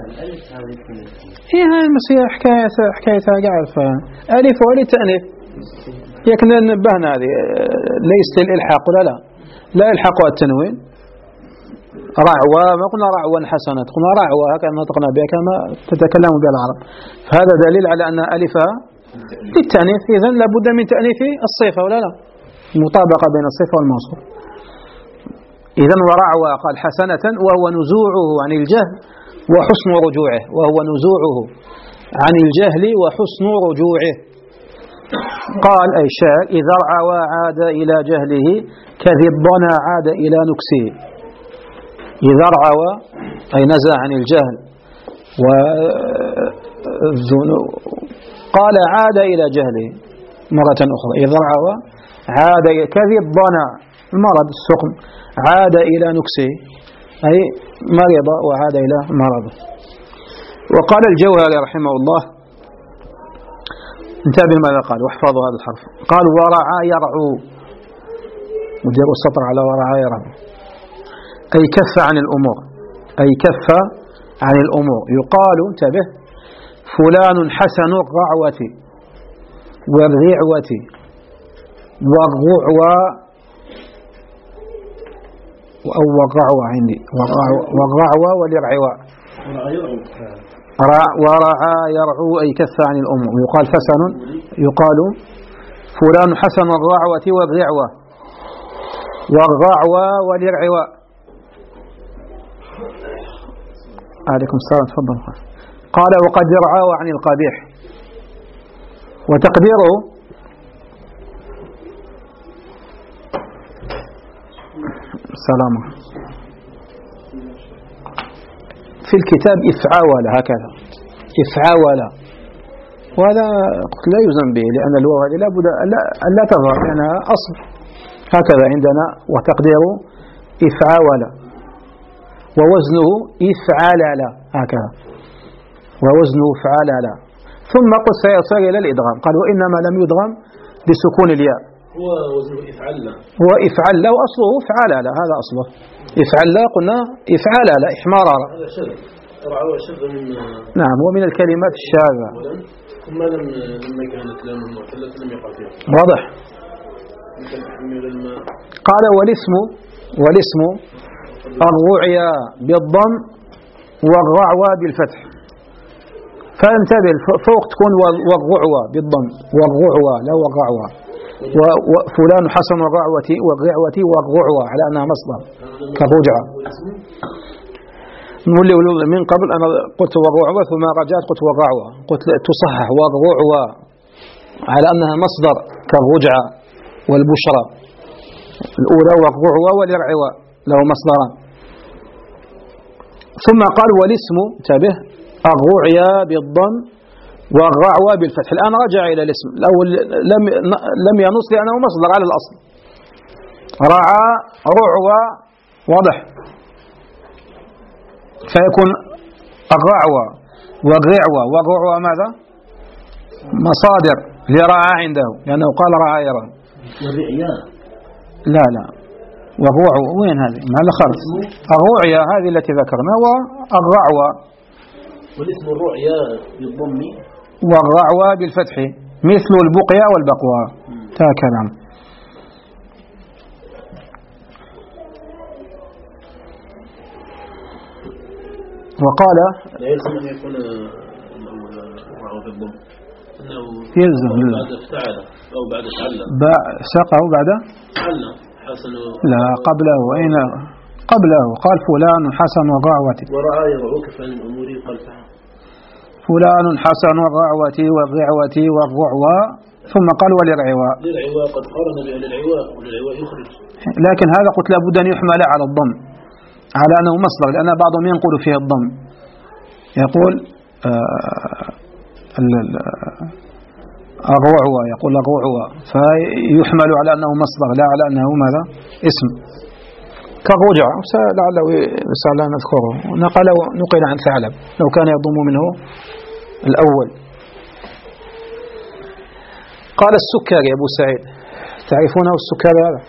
هي هاي المسيح حكاية حكايتها قاعد ألف ولي تأنيث يكن نبهنا هذه ليس الإلحاق ولا لا لا يلحق التنوين. رعوى ما قلنا رعوى حسنة قلنا رعوى هكذا نطقنا بها كما تتكلم بها العرب. فهذا دليل على أن ألفها للتأنيث. إذن لابد من تأنيث الصفة ولا لا مطابقة بين الصفة والموصوف. إذن ورعوى قال حسنة وهو نزوعه عن الجهل وحسن رجوعه. وهو نزوعه عن الجهل وحسن رجوعه. قال أي شاعر إذا رعوى عاد إلى جهله كذي الضنا عاد إلى نكسه. إذا رعوى أي نزع عن الجهل والذنوب قال عاد إلى جهله مرة أخرى. إذا رعوى عاد كذي الضنا المرض السقم عاد إلى نكسه أي مرض وعاد إلى مرضه. وقال الجوهري رحمه الله انتبه ماذا قال واحفظوا هذا الحرف. قال ورعى يرعو وديروا السطر على ورعى يرعو أي كف عن الأمور أي كف عن الأمور. يقال انتبه فلان حسن الرعوة والرعوة والرعوة أو والرعوة عندي والرعوة والرعوة ورعى يرعو أي كف عن الأمور. يقال حسن يقال فلان حسن الرعوة والرعوة والرعوة والرعوة. عليكم السلام تفضل. قال وقد يرعى عن القبيح وتقديره سلامة في الكتاب إفعاول هكذا إفعاول وهذا لا يزن به لأن الواو هذه لا بد أن لا تظهر لأنها أصل هكذا عندنا وتقديره إفعاول ووزنه إفعلل هكذا، ووزنه إفعلل. ثم قل سيصل إلى الإدغام، قال وإنما لم يدغم بسكون الياء.
هو وزنه إفعلل،
هو إفعلل وأصله إفعلل، هذا أصله إفعلل، قلنا إفعلل إحمارا.
هذا شذ، رعوى شذ من
نعم، ومن الكلمات الشاذة.
ثم لم لما كانت لام معتلة لم يقع فيها.
واضح. قال والاسم والاسم الرعيا بالضم والرعوى بالفتح. فانتبه فوق تكون والرعوى بالضم، والرعوى لا والرعوى. وفلان حسن الرعوة والرعوة والرعوى على أنها مصدر كالرجعة. من قبل أنا قلت والرعوة ثم رجعت قلت والرعوة، قلت تصحح والرعوى على أنها مصدر كالرجعة والبشرى الأولى، والرعوى والرعوى له مصدران. ثم قال والاسم انتبه الرعيا بالضم والرعوى بالفتح. الآن رجع إلى الاسم الأول، لم لم ينص لأنه مصدر على الأصل. رعى رعوى واضح، فيكون الرعوى والرعوى والرعوى ماذا؟ مصادر لرعى عنده، لأنه قال رعى يرى. لا لا، والرعوى وين هذه؟ ما الخرج. الرعيا هذه التي ذكرنا، والرعوى
والاسم الرعيا بالضم
والرعوى بالفتح مثل البقيا والبقوى. تا كلام. وقال
لا يلزم أن يكون الرعوى بالضم، أنه
يلزم
بعد افتعل أو بعد فعل
ساقه بعد
فعل حسن.
لا قبله، أين قبله؟ قال فلان حسن الرعوة
ورعى يرعوك فعل الأمور قال فعل
فلان حسن الرعوة والرعوة والرعوى، ثم قال وللرعوى.
للرعوى قد قارن بها للرعوى، وللرعوى يخرج.
لكن هذا قلت لابد أن يحمل على الضم على أنه مصدر، لأن بعضهم ينقل فيه الضم، يقول آه الرعوى، يقول الرعوى، فيحمل على أنه مصدر لا على أنه ماذا؟ اسم كالرجع. لعله سأل نذكره، نقل نقل عن ثعلب لو كان يضم منه الأول. قال السكري أبو سعيد، تعرفونه السكري هذا؟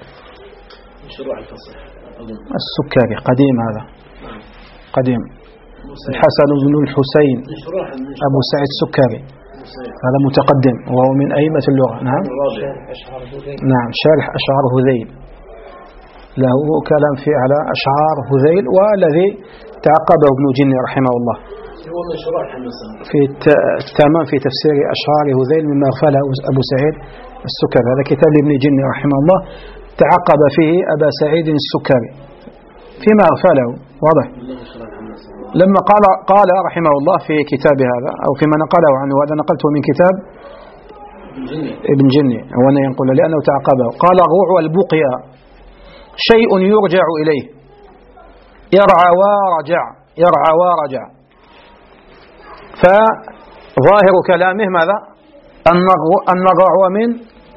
السكري قديم، هذا قديم. الحسن بن الحسين أبو سعيد السكري، هذا متقدم وهو من أئمة اللغة. نعم نعم، شارح أشعار هذيل، له كلام في على أشعار هذيل، والذي تعقبه ابن جني رحمه الله في التمام في تفسير أشعار هذيل مما أغفله أبو سعيد السكري. هذا كتاب لابن جني رحمه الله، تعقب فيه أبا سعيد السكري فيما أغفله. واضح. لما قال قال رحمه الله في كتاب هذا أو فيما نقله عنه، هذا نقلته من كتاب ابن جني، هو أن ينقل لأنه تعقبه. قال الرعوى البقيا شيء يرجع إليه، يرعى ورجع، يرعى ورجع. فظاهر كلامه ماذا؟ أن الرعوى من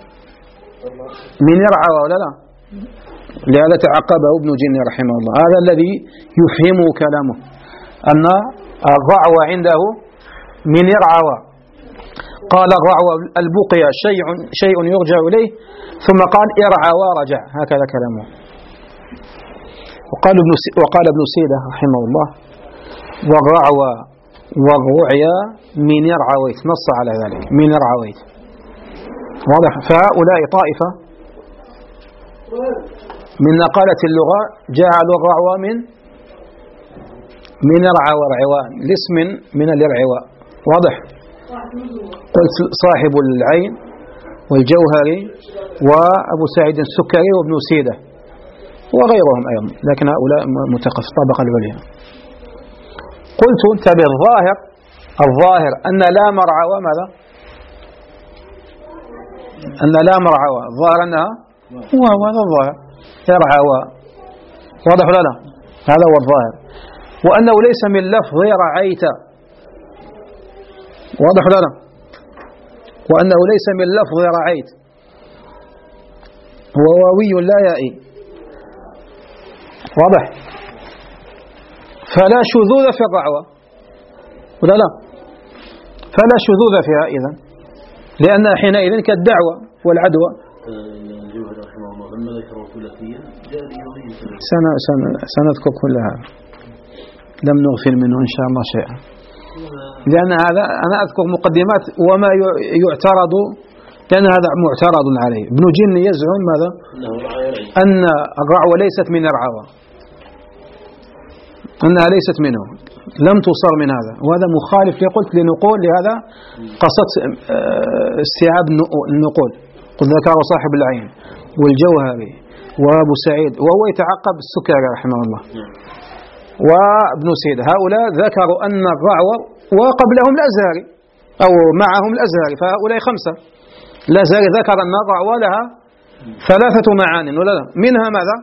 من يرعى ولا لا؟ لهذا تعقبه ابن جني رحمه الله. هذا الذي يفهمه كلامه، أن الرعوى عنده من يرعى. قال الرعوى البقيا شيء شيء يرجع إليه، ثم قال يرعى ورجع، هكذا كلامه. وقال ابن وقال ابن سيدة رحمه الله والرعوى والرعيا من يرعويت، نص على ذلك من يرعويت. واضح. فهؤلاء طائفة من نقالة اللغة جعلوا الرعوى من من يرعى ورعوان، الاسم من اليرعوى. واضح. قلت صاحب العين والجوهري وأبو سعيد السكري وابن سيدة وغيرهم أيضا، لكن هؤلاء متقف الطبقة العليا. قلت انتبه، الظاهر الظاهر أن لا مرعوى ماذا؟ أن لا مرعوى، الظاهر أنها هو هذا الظاهر يرعوى. واضح ولا لا؟ هذا هو الظاهر. وأنه ليس من لفظ رعيت. واضح ولا لا؟ وأنه ليس من لفظ رعيت، هو واوي لا يائي. واضح. فلا شذوذ في الرعوة ولا لا؟ فلا شذوذ فيها إذن، لأنها حينئذ كالدعوة والعدوى.
الجوهري رحمه الله لما ذكر ثلاثيا جاء يغير
سنة سنة سنذكر كل هذا، لم نغفل منه إن شاء الله شيئا، لأن هذا أنا أذكر مقدمات وما يعترض، لأن هذا معترض عليه. ابن جن يزعم ماذا؟ أن الرعوة ليست من الرعوة، أنها ليست منه، لم تصر من هذا، وهذا مخالف لقلت لنقول. لهذا قصدت استيعاب النقول. قد ذكر صاحب العين والجوهري وابو سعيد، وهو يتعقب السكري رحمه الله وابن سيد، هؤلاء ذكروا أن الرعوة، وقبلهم الأزهري أو معهم الأزهري، فهؤلاء خمسة. الأزهري ذكر أن الرعوة لها ثلاثة معان ولا لا؟ منها ماذا؟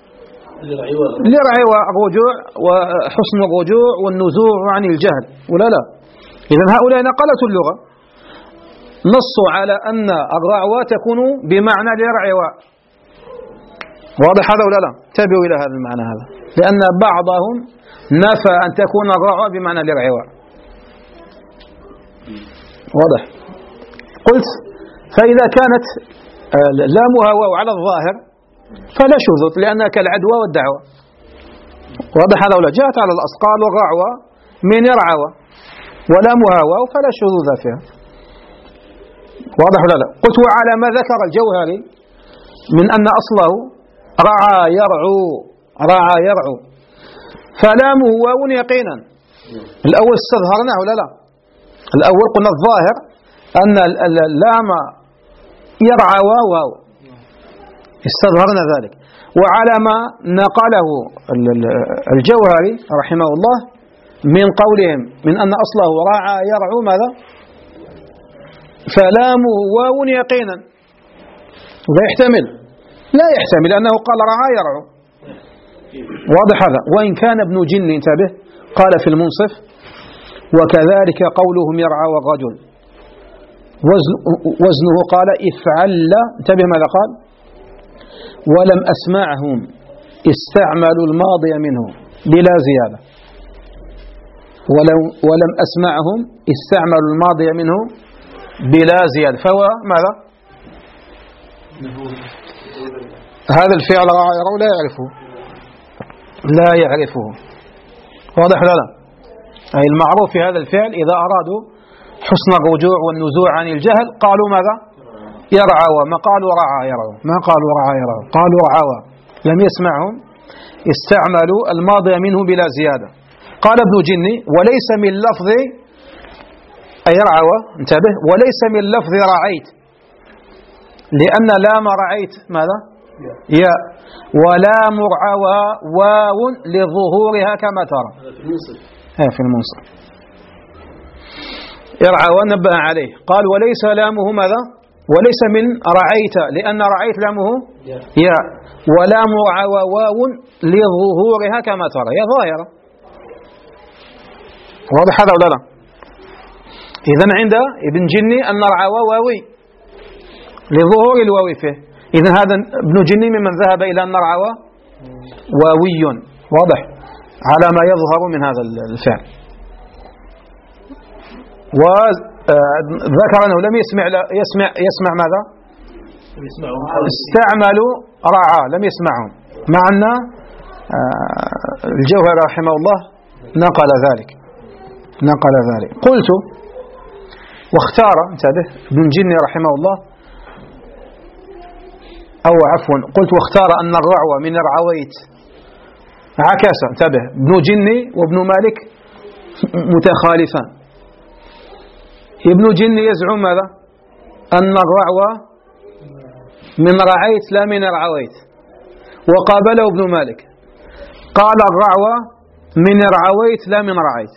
لرعوة الرجوع وحسن الرجوع والنزوع عن الجهل ولا لا؟ إذن هؤلاء نقلة اللغة نصوا على أن الرعوة تكون بمعنى لرعوة. واضح هذا ولا لا؟ تابعوا إلى هذا المعنى هذا، لأن بعضهم نفى أن تكون الرعوة بمعنى لرعوة. واضح؟ قلت فإذا كانت لامها واو على الظاهر فلا شذوذ، لأنها كالعدوى والدعوة. واضح هذا ولا؟ جاءت على الأصقال والرعوة من يرعوى، ولامها واو فلا شذوذ فيها. واضح ولا لا؟ قلت وعلى ما ذكر الجوهري من أن أصله رعى يرعو، رعى يرعو، فلامه واو يقينا. الأول استظهرناه ولا لا؟ الأول قلنا الظاهر أن اللام يرعى واو، استظهرنا ذلك. وعلى ما نقله الجوهري رحمه الله من قولهم من أن أصله رعى يرعو ماذا؟ فلامه واو يقينا. وذا يحتمل؟ لا يحتمل، لأنه قال رعى يرعو. واضح هذا؟ وإن كان ابن جن انتبه قال في المنصف وكذلك قولهم يرعى والرجل وزن وزنه قال افعل، انتبه ماذا قال؟ ولم أسمعهم استعملوا الماضي منه بلا زيادة، ولو ولم أسمعهم استعملوا الماضي منه بلا زيادة، فهو ماذا؟ هذا الفعل رعى يرعو لا يعرفه، لا يعرفه. واضح لا لا؟ أي المعروف في هذا الفعل إذا أرادوا حسن الرجوع والنزوع عن الجهل قالوا ماذا؟ يرعوى، ما قالوا رعى يرعو، ما قالوا رعى يرعو، قالوا رعوى. لم يسمعهم استعملوا الماضي منه بلا زيادة. قال ابن جني وليس من لفظ أي رعوى، انتبه، وليس من لفظ رعيت، لأن لام رعيت ماذا؟ يا، ولام رعوى واو لظهورها كما ترى في المنصف. يرعوى نبه عليه قال وليس لامه ماذا؟ وليس من رعيت، لأن رعيت لامه يا، ولام رعوى واو لظهورها كما ترى، هي ظاهرة. واضح هذا ولا لا؟ إذن عند ابن جني أن رعوى واوي لظهور الواو فيه. إذن هذا ابن جني ممن ذهب إلى أن رعوى واوي، واضح على ما يظهر من هذا الفعل. وذكر أنه لم يسمع يسمع يسمع ماذا؟ استعملوا رعى، لم يسمعهم، مع أن الجوهري رحمه الله نقل ذلك نقل ذلك. قلت واختار، انتبه، ابن جني رحمه الله، أو عفوا قلت واختار أن الرعوة من الرعويت عكس، انتبه، ابن جني وابن مالك متخالفان. ابن جني يزعم ماذا؟ أن الرعوة من رعيت لا من رعويت، وقابله ابن مالك قال الرعوة من رعويت لا من رعيت.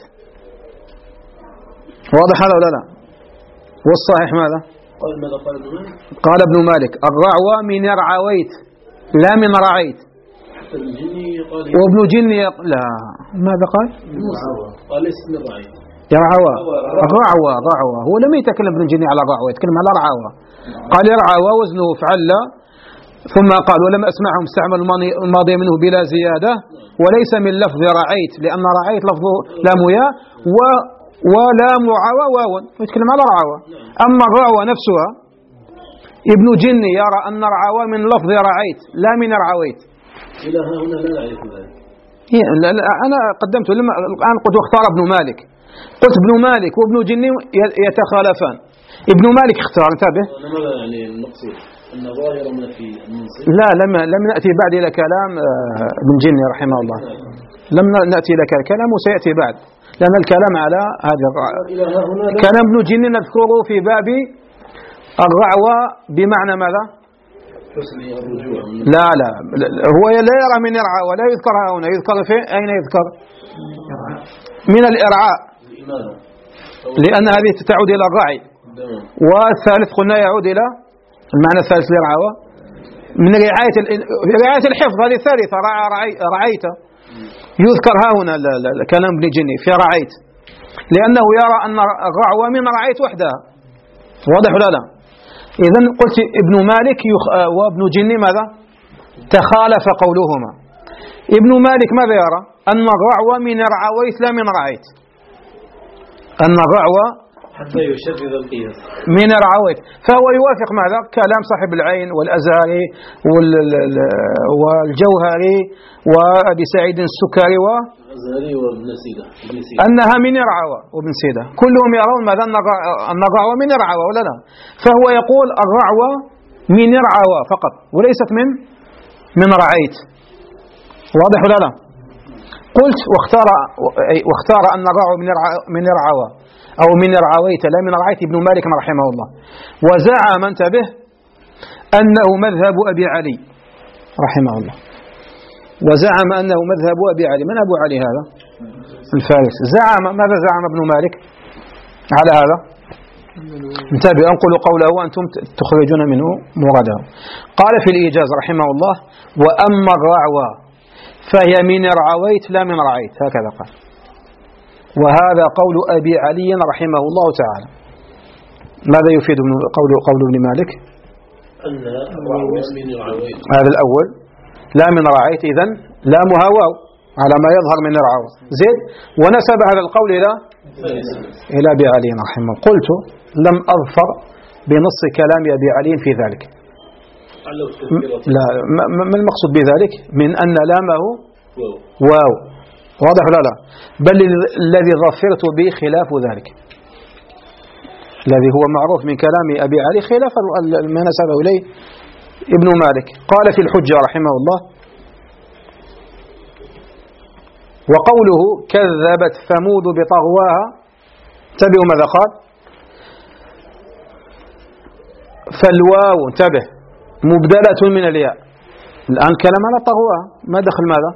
واضح هذا ولا لا؟ والصحيح ماذا؟ قال ابن مالك الرعوة من رعويت لا من رعيت، وابن جني لا، ماذا قال؟
قال ليس من رعيت،
يرعوى، الرعوى الرعوى، هو لم يتكلم ابن جني على الرعوى، يتكلم على رعوى. قال يرعوى وزنه فعل، ثم قال ولم أسمعهم استعمل الماضي منه بلا زيادة، وليس من لفظ رعيت، لأن رعيت لفظ لام ياء و ولام عوى واو، يتكلم على رعوى. أما الرعوى نفسها ابن جني يرى أن رعوى من لفظ رعيت لا من رعويت.
إلى هنا لا نعرف ذلك.
أنا قدمت لما الآن قلت واختار ابن مالك، قلت ابن مالك وابن جني يتخالفان. ابن مالك اختار، انتبه.
ماذا يعني المقصود؟ أن ظاهر في المنصب.
لا لم لم نأتي بعد إلى كلام ابن جني رحمه الله، لم نأتي إلى كلام وسيأتي بعد، لأن الكلام على هذا كلام ابن جني نذكره في باب الرعوى بمعنى ماذا؟ لا لا هو لا يرى من يرعى ولا يذكر هنا، يذكر في أين يذكر؟ من الإرعاء، لأن هذه تعود إلى الرعي. والثالث قلنا يعود إلى المعنى الثالث للرعوى من رعاية رعاية الحفظ، هذه الثالثة رعى رعيت، يذكر ها هنا كلام ابن جني في رعيت، لأنه يرى أن الرعوى من رعيت وحدها. واضح ولا لا؟ إذن قلت ابن مالك وابن جني ماذا؟ تخالف قولهما. ابن مالك ماذا يرى؟ أن الرعوى من رعويت لا من رعيت، أن الرعوى
حتى يشذذ القياس
من رعويت، فهو يوافق ماذا؟ كلام صاحب العين والأزهري والجوهري وأبي سعيد السكري و
وابن سيدة
أنها من رعوى وابن سيدة، كلهم يرون ماذا؟ أن الرعوى من رعوى ولا لا؟ فهو يقول الرعوى من رعوى فقط وليست من من رعيت. واضح ولا لا؟ قلت واختار واختار أن الرعوى من رعوى أو من رعويت لا من رعيت ابن مالك رحمه الله، وزعم انتبه أنه مذهب أبي علي رحمه الله، وزعم أنه مذهب أبي علي. من أبو علي هذا؟ الفارس. زعم ماذا زعم ابن مالك على هذا؟ انتبه أنقل قوله وأنتم تخرجون منه مراده. قال في الإيجاز رحمه الله: وأما الرعوى فهي من رعويت لا من رعيت، هكذا قال. وهذا قول أبي علي رحمه الله تعالى. ماذا يفيد قول قول ابن مالك؟
أن الرعوى من رعويت،
هذا الأول لا من رعيت، إذن لا مهاواو على ما يظهر من الرعوى. زيد ونسب هذا القول إلى إلى أبي علي رحمه. قلت لم أظفر بنص كلام أبي علي في ذلك. لا، ما المقصود بذلك؟ من أن لامه واو، واضح ولا لا؟ بل الذي ظفرت به خلاف ذلك، الذي هو معروف من كلام أبي علي خلاف ما نسبه إليه ابن مالك. قال في الحجة رحمه الله: وقوله كذبت ثمود بطغواها، انتبهوا ماذا قال؟ فالواو انتبه مبدلة من الياء. الآن كلام على طغواها، ما دخل ماذا؟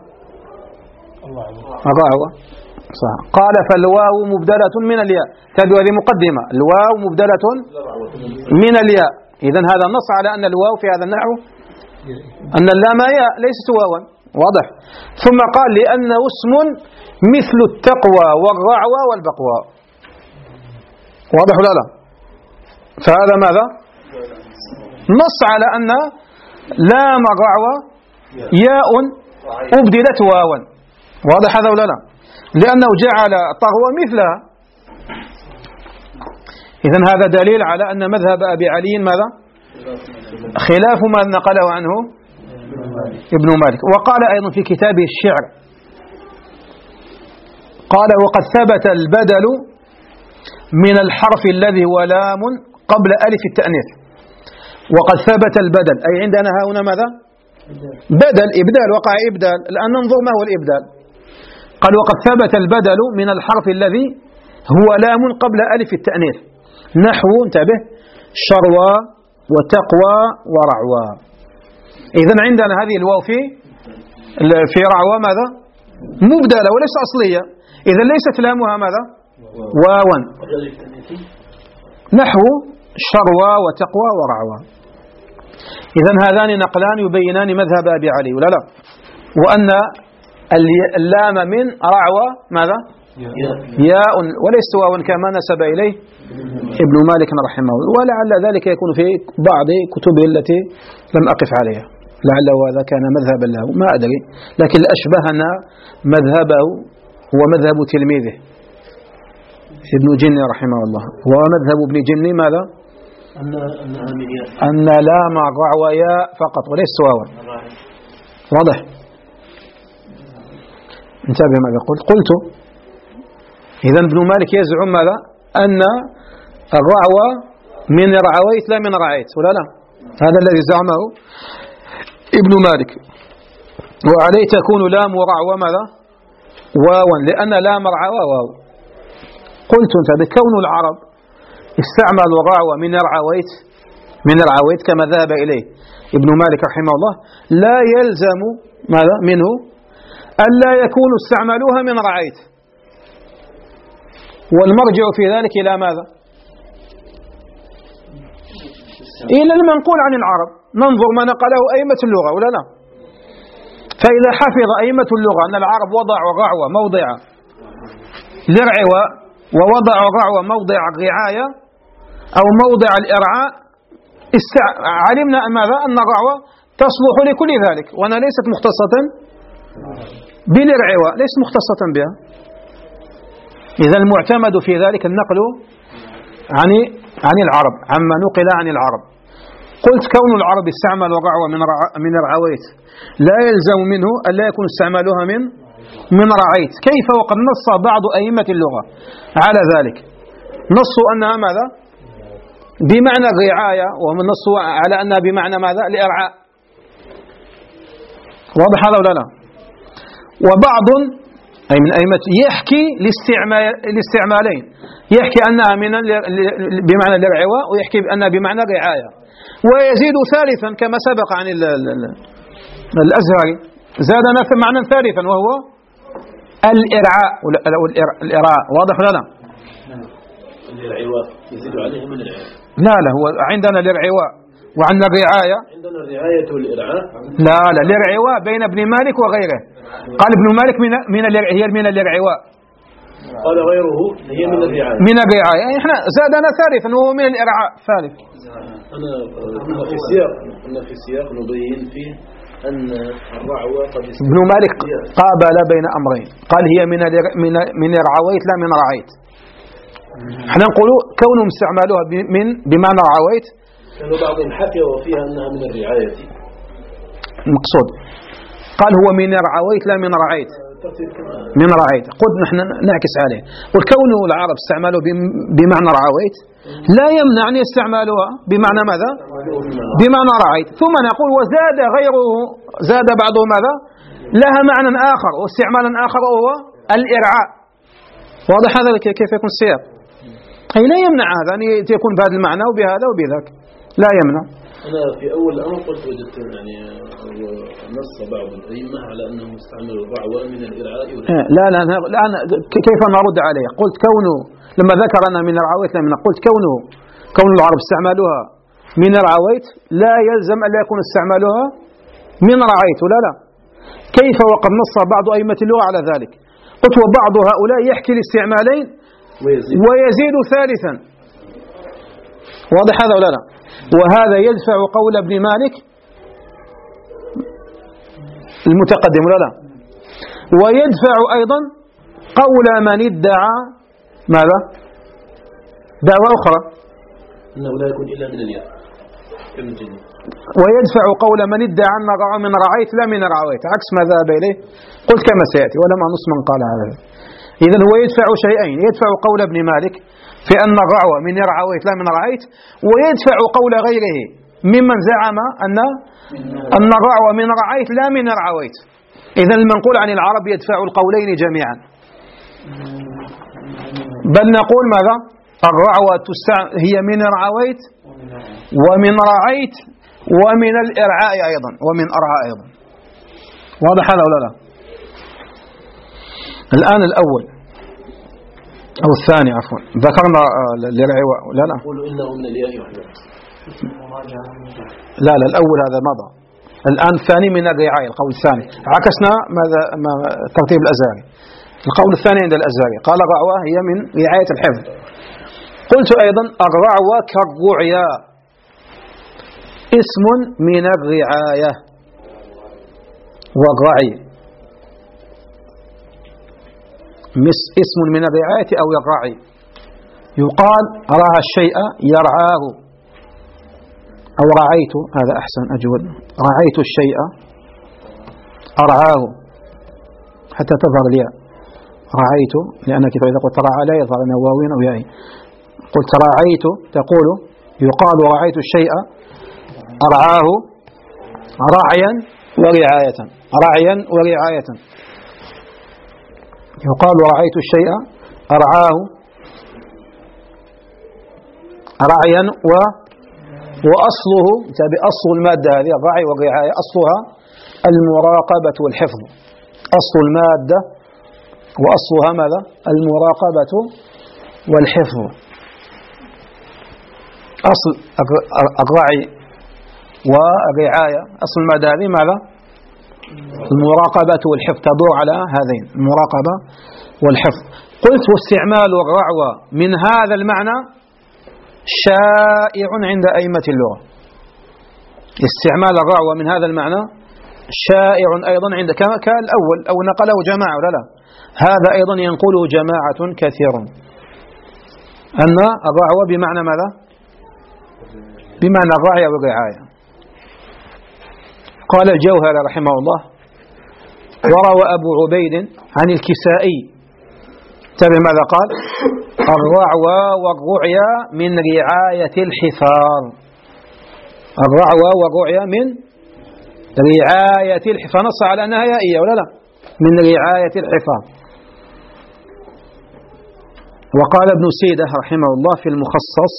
الرعوى. صح. قال فالواو مبدلة من الياء، تبدو هذه مقدمة، الواو مبدلة من الياء. إذن هذا نص على أن الواو في هذا النحو أن اللام ياء ليست واوا، واضح. ثم قال لأنه اسم مثل التقوى والرعوى والبقوى، واضح ولا لا؟ فهذا ماذا؟ نص على أن لام الرعوى ياء أبدلت واوا، واضح هذا ولا لا؟ لأنه جعل الطغوى مثلها. إذن هذا دليل على أن مذهب أبي علي ماذا؟ خلاف ما نقله عنه ابن مالك. وقال أيضا في كتابه الشعر، قال: وقد ثبت البدل من الحرف الذي هو لام قبل ألف التأنيث. وقد ثبت البدل، أي عندنا هنا ماذا؟ بدل، إبدال، وقع إبدال. الآن ننظر ما هو الإبدال. قال: وقد ثبت البدل من الحرف الذي هو لام قبل ألف التأنيث، نحو انتبه شروى وتقوى ورعوى. إذن عندنا هذه الواو في في رعوى ماذا؟ مبدلة وليس أصلية، إذن ليست لامها ماذا؟ واوا، نحو شروى وتقوى ورعوى. إذن هذان نقلان يبينان مذهب أبي علي ولا لا؟ وأن اللام من رعوى ماذا؟ ياء وليس واوا كما نسب إليه ابن مالك رحمه الله. ولعل ذلك يكون في بعض كتبه التي لم أقف عليها. لعله هذا كان مذهبا له ما أدري، لكن أشبهنا مذهبه هو مذهب تلميذه ابن جني رحمه الله. ومذهب ابن جني ماذا؟ أن لام الرع وياء فقط وليس واوا. واضح؟ انتبه ماذا قلت؟ قلت إذن ابن مالك يزعم ماذا؟ أن الرعوة من رعويت لا من رعيت، ولا لا؟ هذا الذي زعمه ابن مالك. وعليه تكون لام رعوة ماذا؟ واوا، لأن لام رعوة واو. قلت انتبه كون العرب استعمل الرعوة من رعويت من رعويت كما ذهب إليه ابن مالك رحمه الله لا يلزم ماذا منه ألا يكون استعملوها من رعيت. والمرجع في ذلك إلى ماذا؟ إلى المنقول عن العرب، ننظر ما نقله أئمة اللغة ولا لا. فإذا حفظ أئمة اللغة أن العرب وضعوا الرعوة موضع للرعوة ووضعوا الرعوة موضع الرعاية أو موضع الإرعاء، علمنا ماذا؟ أن الرعوة تصلح لكل ذلك، وأنها ليست مختصة بالرعوة، ليست مختصة بها. إذا المعتمد في ذلك النقل عن عن العرب عما نقل عن العرب. قلت كون العرب استعملوا الرعوة من من رعويت لا يلزم منه ألا يكون استعمالها من من رعيت. كيف وقد نص بعض أئمة اللغة على ذلك؟ نصوا أنها ماذا؟ بمعنى الرعاية، ومن نصوا على أنها بمعنى ماذا؟ الإرعاء. واضح هذا ولا لا؟ وبعض أي من أئمة يحكي الاستعمال الاستعمالين، يحكي أنها من بمعنى الرعوة ويحكي أنها بمعنى الرعاية، ويزيد ثالثا كما سبق عن الأزهري زادنا في معنى ثالثا وهو الإرعاء الإرعاء. واضح ولا لا؟
الرعوة يزيد عليه من الرعاية.
لا لا هو عندنا الرعوة وعندنا الرعاية.
عندنا الرعاية والإرعاء. لا
لا الرعوة بين ابن مالك وغيره. قال ابن مالك من من هي من الرعوة.
قال غيره هي من الرعاية.
من الرعاية يعني احنا زادنا ثالثا وهو من الإرعاء ثالث.
أنا كنا في السياق كنا في السياق نبين فيه أن الرعوة قد
ابن مالك قابل بين أمرين، قال هي من من من رعويت لا من رعيت. احنا نقول كونهم استعمالوها من بمعنى رعويت،
كان بعضهم حكى وفيها أنها من الرعاية
المقصود. قال هو من رعويت لا من رعيت، من رعيت. قلت نحن نعكس عليه، قل كونه العرب استعملوا بمعنى رعويت لا يمنع أن يستعملوها بمعنى ماذا؟ بمعنى رعيت. ثم نقول وزاد غيره، زاد بعضه ماذا؟ لها معنى آخر واستعمالا آخر وهو الإرعاء. واضح هذا كيف يكون السياق؟ أي لا يمنع هذا أن يكون بهذا المعنى وبهذا وبذاك، لا يمنع.
أنا في أول الأمر قلت وجدت يعني نص بعض الأئمة على أنهم استعملوا الرعوة من الإرعاء.
لا لا الآن كيف نرد عليه؟ قلت كونه لما ذكر أن من الرعويت من قلت كونه كون العرب استعملوها من الرعويت لا يلزم أن لا يكون استعمالها من رعيت ولا لا. كيف وقد نص بعض أئمة اللغة على ذلك؟ قلت وبعض هؤلاء يحكي الاستعمالين ويزيد, ويزيد ثالثا. واضح هذا ولا لا؟ وهذا يدفع قول ابن مالك المتقدم ولا لا؟ ويدفع أيضا قول من ادعى ماذا؟ دعوة أخرى
أنه لا يكون إلا من الياء.
ويدفع قول من ادعى أن الرعوة من رعيت لا من رعويت، عكس ما ذهب إليه قلت كما سيأتي ولم أنص من قال هذا. إذن هو يدفع شيئين، يدفع قول ابن مالك في أن الرعوة من رعويت لا من رعيت، ويدفع قول غيره ممن زعم أن أن الرعوة من رعيت لا من رعويت. إذن المنقول عن العرب يدفع القولين جميعا. بل نقول ماذا؟ الرعوة هي من رعويت ومن رعيت ومن الإرعاء أيضا ومن أرعاء أيضا. واضح هذا ولا لا؟ الآن الأول أو الثاني عفوا ذكرنا الإرعاء لا لا
نقول إنه من الياء وحده.
لا لا الأول هذا مضى. الآن الثاني من الرعاية، القول الثاني عكسنا ماذا ما ترتيب الأزهري. القول الثاني عند الأزهري قال الرعوة هي من رعاية الحفظ. قلت أيضا الرعوة كالرعيا اسم من الرعاية. والرعي اسم من الرعاية أو الرعي. يقال رعى الشيء يرعاه، أو رعيت، هذا أحسن أجود، رعيت الشيء أرعاه حتى تظهر الياء، رعيت، لأنك إذا قلت رعى لا يظهر أنه واوين أو ياء. قلت رعيت تقول يقال رعيت الشيء أرعاه رعيا ورعاية، رعيا ورعاية. يقال رعيت الشيء أرعاه رعيا و وأصله بأصل المادة هذه الرعي والرعاية أصلها المراقبة والحفظ. أصل المادة وأصلها ماذا؟ المراقبة والحفظ. أصل الرعي والرعاية أصل المادة هذه ماذا؟ المراقبة والحفظ، تدور على هذين، المراقبة والحفظ. قلت واستعمال الرعوة من هذا المعنى شائع عند أئمة اللغة. استعمال الرعوة من هذا المعنى شائع أيضا عند كالأول أو نقله جماعة ولا لا، هذا أيضا ينقله جماعة كثير، أن الرعوة بمعنى ماذا؟ بمعنى الرعي والرعاية. قال الجوهري رحمه الله وروى أبو عبيد عن الكسائي، تبع ماذا قال؟ الرعوى والرعيا من رعاية الحفاظ. الرعوى والرعيا من رعاية الحفاظ، نص على أنها يائية ولا لا؟ من رعاية الحفاظ. وقال ابن سيدة رحمه الله في المخصص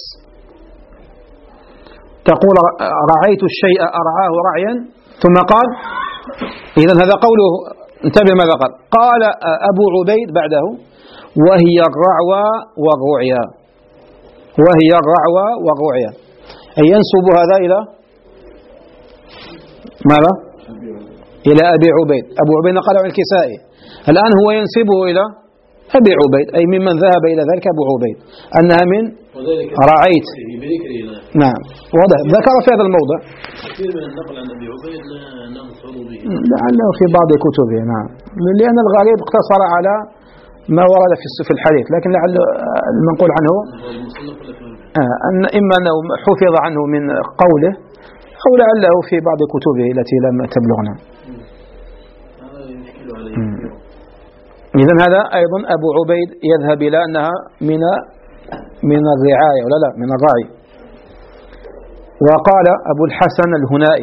تقول رعيت الشيء أرعاه رعيا، ثم قال إذن هذا قوله، انتبه ماذا قال؟ قال أبو عبيد بعده وهي الرعوى والرعيا، وهي الرعوى والرعيا، أي ينسب هذا إلى ماذا؟ إلى أبي عبيد. أبو عبيد نقل عن الكسائي، الآن هو ينسبه إلى أبي عبيد، أي ممن ذهب إلى ذلك أبو عبيد، أنها من رعيت. نعم واضح، ذكر في هذا الموضع
كثير من النقل عن أبي عبيد لا ننصر به،
لعله في بعض كتبه. نعم، لأن الغريب اقتصر على ما ورد في الحديث، لكن لعل المنقول عنه أن إما أنه حفظ عنه من قوله أو لعله في بعض كتبه التي لم تبلغنا. إذن هذا أيضا أبو عبيد يذهب إلى أنها من من الرعاية ولا لا، من الرعي. وقال أبو الحسن الهنائي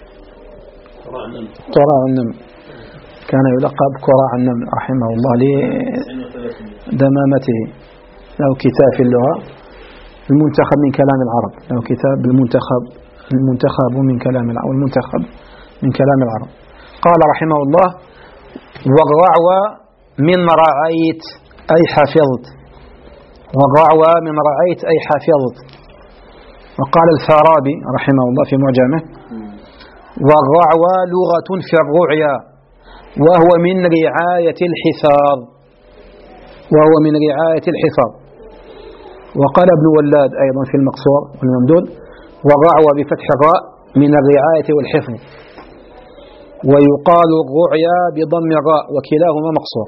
قراع النمل، كان يلقب قراع النمل رحمه الله لدمامته، له كتاب في اللغة المنتخب من كلام العرب، له كتاب المنتخب المنتخب من كلام العرب، المنتخب من كلام العرب. قال رحمه الله والرعوى من رعيت أي حفظت، والرعوى من رعيت أي حفظت. وقال الفارابي رحمه الله في معجمه والرعوى لغة في الرعيا وهو من رعاية الحفاظ، وهو من رعاية الحفاظ. وقال ابن ولاد أيضا في المقصور والممدود والرعوى بفتح الراء من الرعاية والحفظ، ويقال الرعيا بضم الراء وكلاهما مقصور.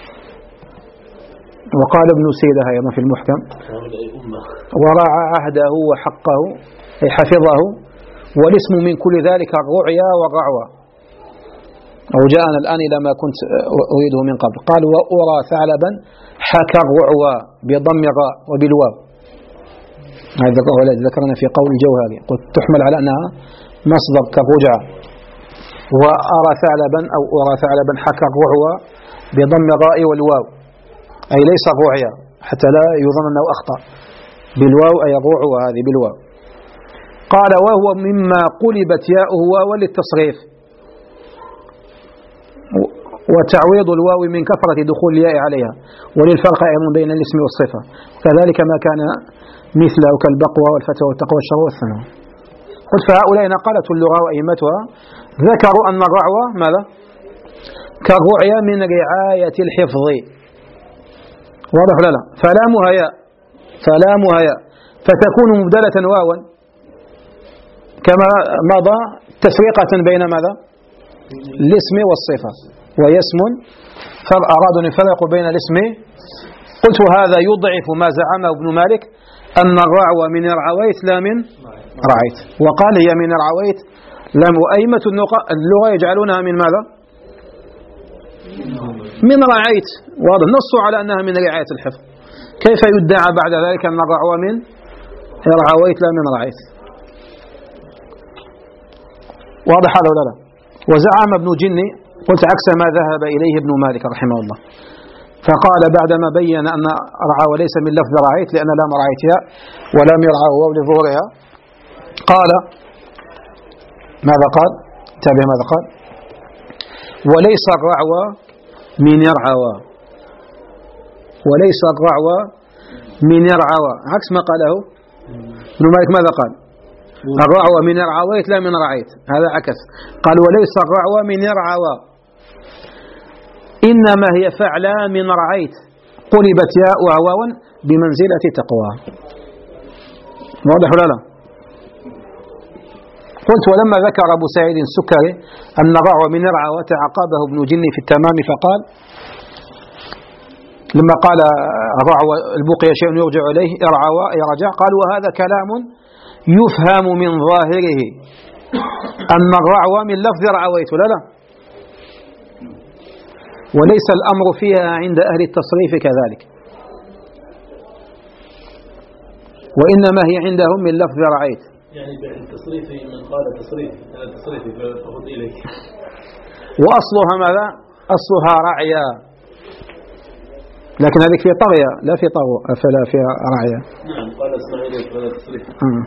وقال ابن سيدة أيضا في المحكم ورعى عهده وحقه أي حفظه، والاسم من كل ذلك الرعيا والرعوى. أو جاءنا الآن إلى ما كنت أريده من قبل، قال وأرى ثعلبا حكى الرعوى بضم الراء وبالواو، هذا هو الذي ذكرنا في قول الجوهري، قلت تحمل على أنها مصدر كالرجعة. وأرى ثعلبا أو أرى ثعلبا حكى الرعوى بضم الراء والواو، أي ليس الرعيا حتى لا يظن أنه أخطأ، بالواو أي الرعوى هذه بالواو. قال وهو مما قلبت ياؤه واوا للتصريف، وتعويض الواو من كثرة دخول الياء عليها، وللفرق أيضا بين الاسم والصفة، كذلك ما كان مثله كالبقوى والفتوى والتقوى والشر والثناء. قلت فهؤلاء نقلت اللغة وأئمتها ذكروا أن الرعوة ماذا؟ كالرعيا من رعاية الحفظ، واضح ولا لا؟ فلامها ياء، فلامها ياء، فتكون مبدلة واوا كما مضى تفرقة بين ماذا؟ الاسم والصفة، وهي اسم فأرادوا أن يفرقوا بين الاسم. قلت هذا يضعف ما زعمه ابن مالك أن الرعوة من الرعويت لا من رعيت، وقال هي من الرعويت لم. وأئمة اللغة يجعلونها من ماذا؟ من رعيت، واضح، نصوا على أنها من رعاية الحفظ. كيف يدعى بعد ذلك أن الرعوة من رعويت لا من رعيت؟ واضح هذا ولا لا؟ وزعم ابن جني، قلت عكس ما ذهب إليه ابن مالك رحمه الله، فقال بعدما بين أن رعوة ليس من لفظ رعيت لأن لا مرعيتها ولا مرعى واو لظهورها، قال ماذا قال؟ تابع ماذا قال؟ وليس الرعوة من يرعوى، وليس الرعوة من يرعوى، عكس ما قاله ابن مالك. ماذا قال؟ الرعوة من يرعويت لا من رعيت، هذا عكس، قال وليس الرعوة من يرعوى إنما هي فعلا من رعيت قلبت ياء وواوا بمنزلة تقوى. واضح ولا لا؟ قلت ولما ذكر أبو سعيد السكري أن الرعوة من يرعوى تعقبه ابن جني في التمام فقال لما قال الرعوة البقية شيء يرجع إليه يرعوى يرجع، قال وهذا كلام يفهم من ظاهره أن الرعوة من لفظ رعويت ولا لا، وليس الأمر فيها عند أهل التصريف كذلك، وإنما هي عندهم من لفظ رعيت.
يعني التصريف من قال تصريف هذا تصريف فقط إليك.
وأصلها ماذا؟ أصلها رعيا، لكن هذه في طغية لا في طغو فلا في رعيا.
نعم قال اسماعيل هذا تصريف.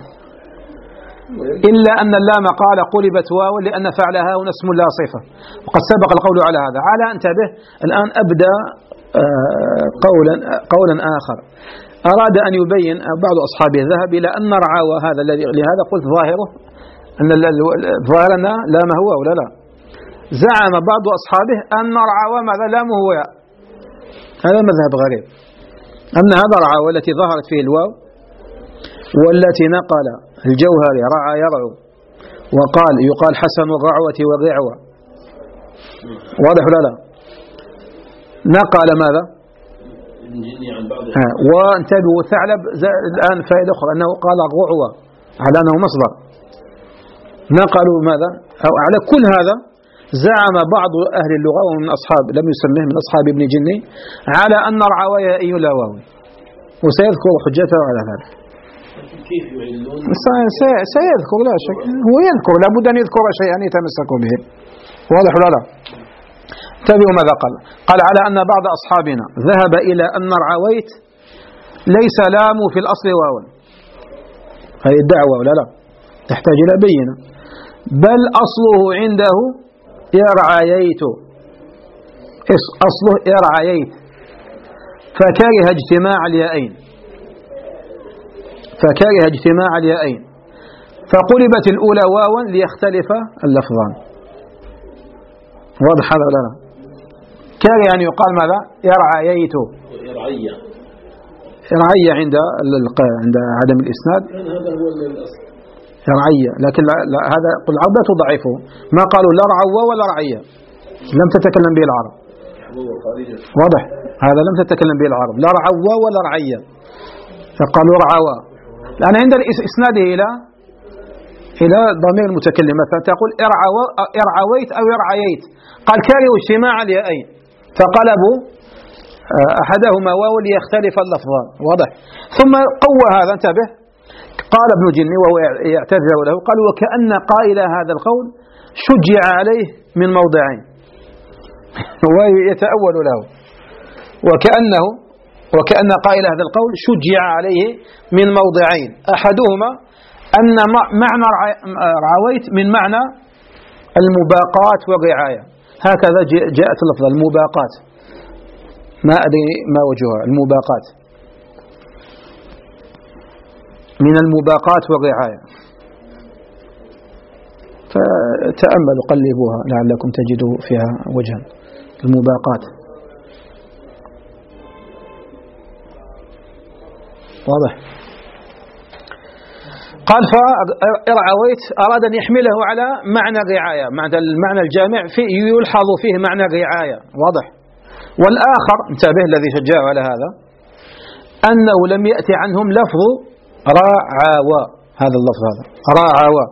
إلا أن اللام قال قلبت واو لأن فعلها هنا اسم لا صفة، وقد سبق القول على هذا. على انتبه الآن أبدأ قولا قولا آخر أراد أن يبين بعض أصحابه ذهب إلى أن رعاوى هذا الذي لهذا قلت ظاهره أن ظاهرنا لا ما هو ولا لا. زعم بعض أصحابه أن رعاوى ماذا لام هو، هذا مذهب غريب، أن هذا رعاوى التي ظهرت فيه الواو والتي نقل الجوهري رعى يرعو وقال يقال حسن الرعوة والرعوة، واضح ولا لا؟ نقل ماذا؟ وانتبهوا ثعلب الآن فائدة أخرى أنه قال الرعوة على أنه مصدر، نقلوا ماذا؟ أو على كل هذا زعم بعض أهل اللغة ومن أصحاب لم يسميه من أصحاب ابن جني على أن رعوية أي لا واو، وسيذكر حجته على ذلك.
كيف يعلون؟
سيذكر لا شك، هو يذكر لابد أن يذكر شيئا يتمسك به، واضح ولا لا؟ تابعوا ماذا قال؟ قال على أن بعض أصحابنا ذهب إلى أن رعويت ليس لام في الأصل واو، هذه الدعوة ولا لا؟ تحتاج إلى بينة، بل أصله عنده يرعيت، أصله يرعيت، فكره اجتماع اليائين، فكره اجتماع اليائين فقلبت الأولى واوا ليختلف اللفظان. واضح هذا ولا لا؟ كره يعني يقال ماذا؟ يرعيت،
يرعية
يرعية عند عند عدم الإسناد،
هذا هو الأصل
رعية، لكن لا لا هذا قل العرب لا تضعفه، ما قالوا لا رعوة ولا رعية، لم تتكلم به العرب، واضح هذا لم تتكلم به العرب، لا رعوة ولا رعية، فقالوا رعوة. الآن عند إسناده إلى إلى ضمير المتكلم مثلا تقول ارعويت أو يرعيت، قال كارهوا اجتماع اليائين فقلبوا أحدهما واو ليختلف اللفظان، واضح. ثم قوى هذا، انتبه، قال ابن جني وهو يعتذر له، قال وكأن قائل هذا القول شجع عليه من موضعين ويتأول له، وكأنه وكأن قائل هذا القول شجع عليه من موضعين، أحدهما أن معنى رعويت من معنى المباقات والرعاية، هكذا جاءت اللفظة المباقات، ما أدري ما وجهها، المباقات من المباقات والرعاية، فتأملوا قلبوها لعلكم تجدوا فيها وجها، المباقات، واضح. قال فإرعويت أراد أن يحمله على معنى الرعاية، معنى المعنى الجامع في يلحظ فيه معنى الرعاية، واضح. والآخر انتبه الذي شجعه على هذا أنه لم يأتي عنهم لفظ راعاوى، هذا اللفظ هذا راعاوى،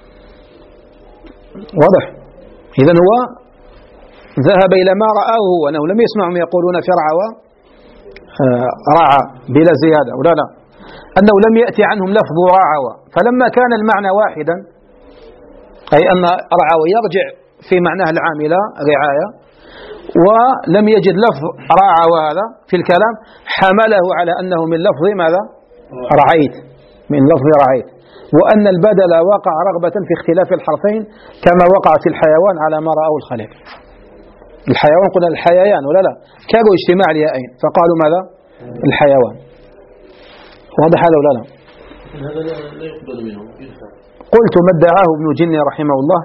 واضح. إذن هو ذهب إلى ما رآه هو، أنه لم يسمعهم يقولون في رعاوى راعى بلا زيادة ولا لا، أنه لم يأتي عنهم لفظ راعوى، فلما كان المعنى واحدا أي أن رعوى يرجع في معناه العام إلى رعاية، ولم يجد لفظ راعوى هذا في الكلام، حمله على أنه من لفظ ماذا؟ رعيت، من لفظ رعيت، وأن البدل وقع رغبة في اختلاف الحرفين كما وقعت الحيوان على ما رأوا الخليق. الحيوان قلنا الحيوان ولا لا، كانوا اجتماع اليائين فقالوا ماذا؟ الحيوان، واضح هذا ولا لا؟
هذا لا يقبل منه.
قلت ما ادعاه ابن جني رحمه الله.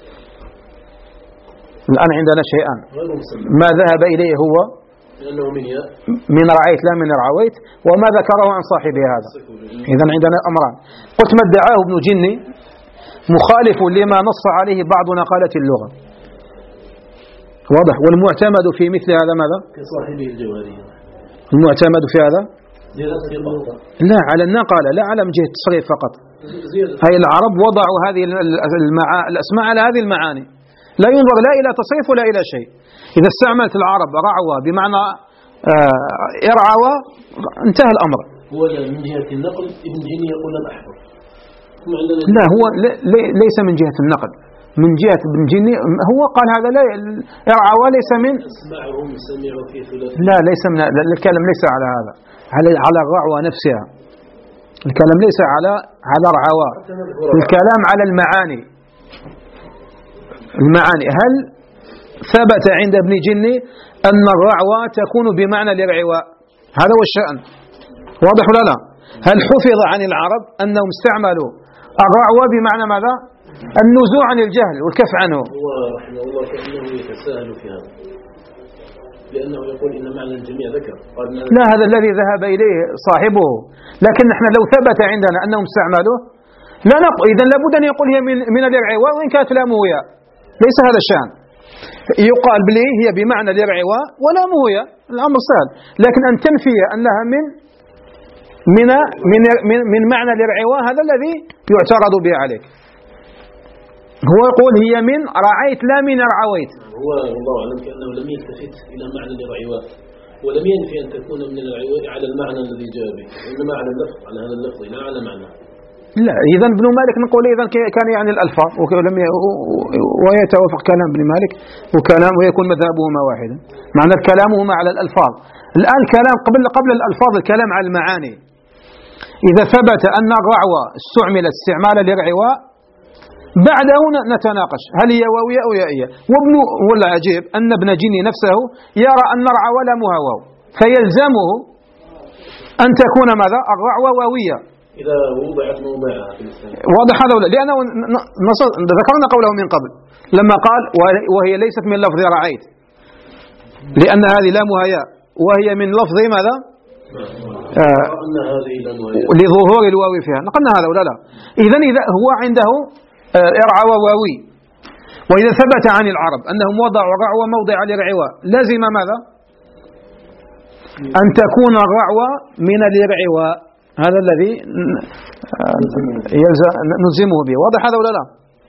الآن عندنا شيئان، ما ذهب إليه هو من رعيت لا من رعويت، وما ذكره عن صاحبه هذا. إذن عندنا أمران. قلت ما ادعاه ابن جني مخالف لما نص عليه بعض نقالة اللغة، واضح. والمعتمد في مثل هذا ماذا؟
كصاحبه الجوهري.
المعتمد في هذا لا على النقالة، لا على من جهة التصريف فقط. هاي العرب وضعوا هذه المعا... الأسماء على هذه المعاني، لا ينظر لا إلى تصريف ولا إلى شيء. إذا استعملت العرب رعوى بمعنى آه إرعوى انتهى الأمر.
هو من جهة النقل ابن جني يقول لم أحفظ.
لا هو ليس من جهة النقل، من جهة ابن جني هو قال هذا لا إرعوى ليس من
اسمعهم سمعوا في ثلاث.
لا ليس من الكلام ليس على هذا، على على الرعوى نفسها. الكلام ليس على على رعوى، الكلام على المعاني. المعاني هل ثبت عند ابن جني أن الرعوى تكون بمعنى الارعواء؟ هذا هو الشأن، واضح ولا لا؟ هل حفظ عن العرب أنهم استعملوا الرعوى بمعنى ماذا؟ النزوع عن الجهل والكف عنه.
هو رحمه الله كأنه يتساهل في هذا، لأنه يقول إن معنى الجميع ذكر.
لا هذا الذي ذهب إليه صاحبه، لكن نحن لو ثبت عندنا أنهم استعملوه لا نقول إذا لابد أن يقول هي من من الارعواء وإن كانت لا موية، ليس هذا الشأن. يقال بلي هي بمعنى الارعواء ولا موية، الأمر سهل. لكن أن تنفي أنها من من من من, من معنى الارعواء هذا الذي يعترض به عليك. هو يقول هي من رعيت لا من رعويت.
هو والله أعلم كأنه لم يلتفت إلى معنى الرعواء، ولم ينفي أن تكون من الرعواء على المعنى الذي جاء به، إنما على اللفظ، على هذا اللفظ لا على معنى.
لا إذن ابن مالك نقول إذن كان يعني الألفاظ ولم ويتوافق كلام ابن مالك وكلام ويكون مذهبهما واحدا، معنى كلامهما على الألفاظ. الآن كلام قبل قبل الألفاظ الكلام على المعاني. إذا ثبت أن الرعوى استعملت استعمال الرعواء بعده نتناقش هل هي واوية أو يائية. وابن والعجيب أن ابن جني نفسه يرى أن الرعوى لا مهواو، فيلزمه أن تكون ماذا؟ الرعوى واوية
إذا وضعت موضعها.
واضح هذا ولا؟ لأنه ذكرنا قوله من قبل لما قال وهي ليست من لفظ رعيت، لأن هذه لا مهياء وهي من لفظ ماذا؟ آه لظهور الواو فيها. نقلنا هذا ولا لا؟ إذن إذا هو عنده إرعوى واوي، وإذا ثبت عن العرب أنهم وضعوا الرعوى موضع الإرعواء لازم ماذا؟ أن تكون الرعوى من الإرعواء، هذا الذي نلزمه به. واضح هذا ولا لا؟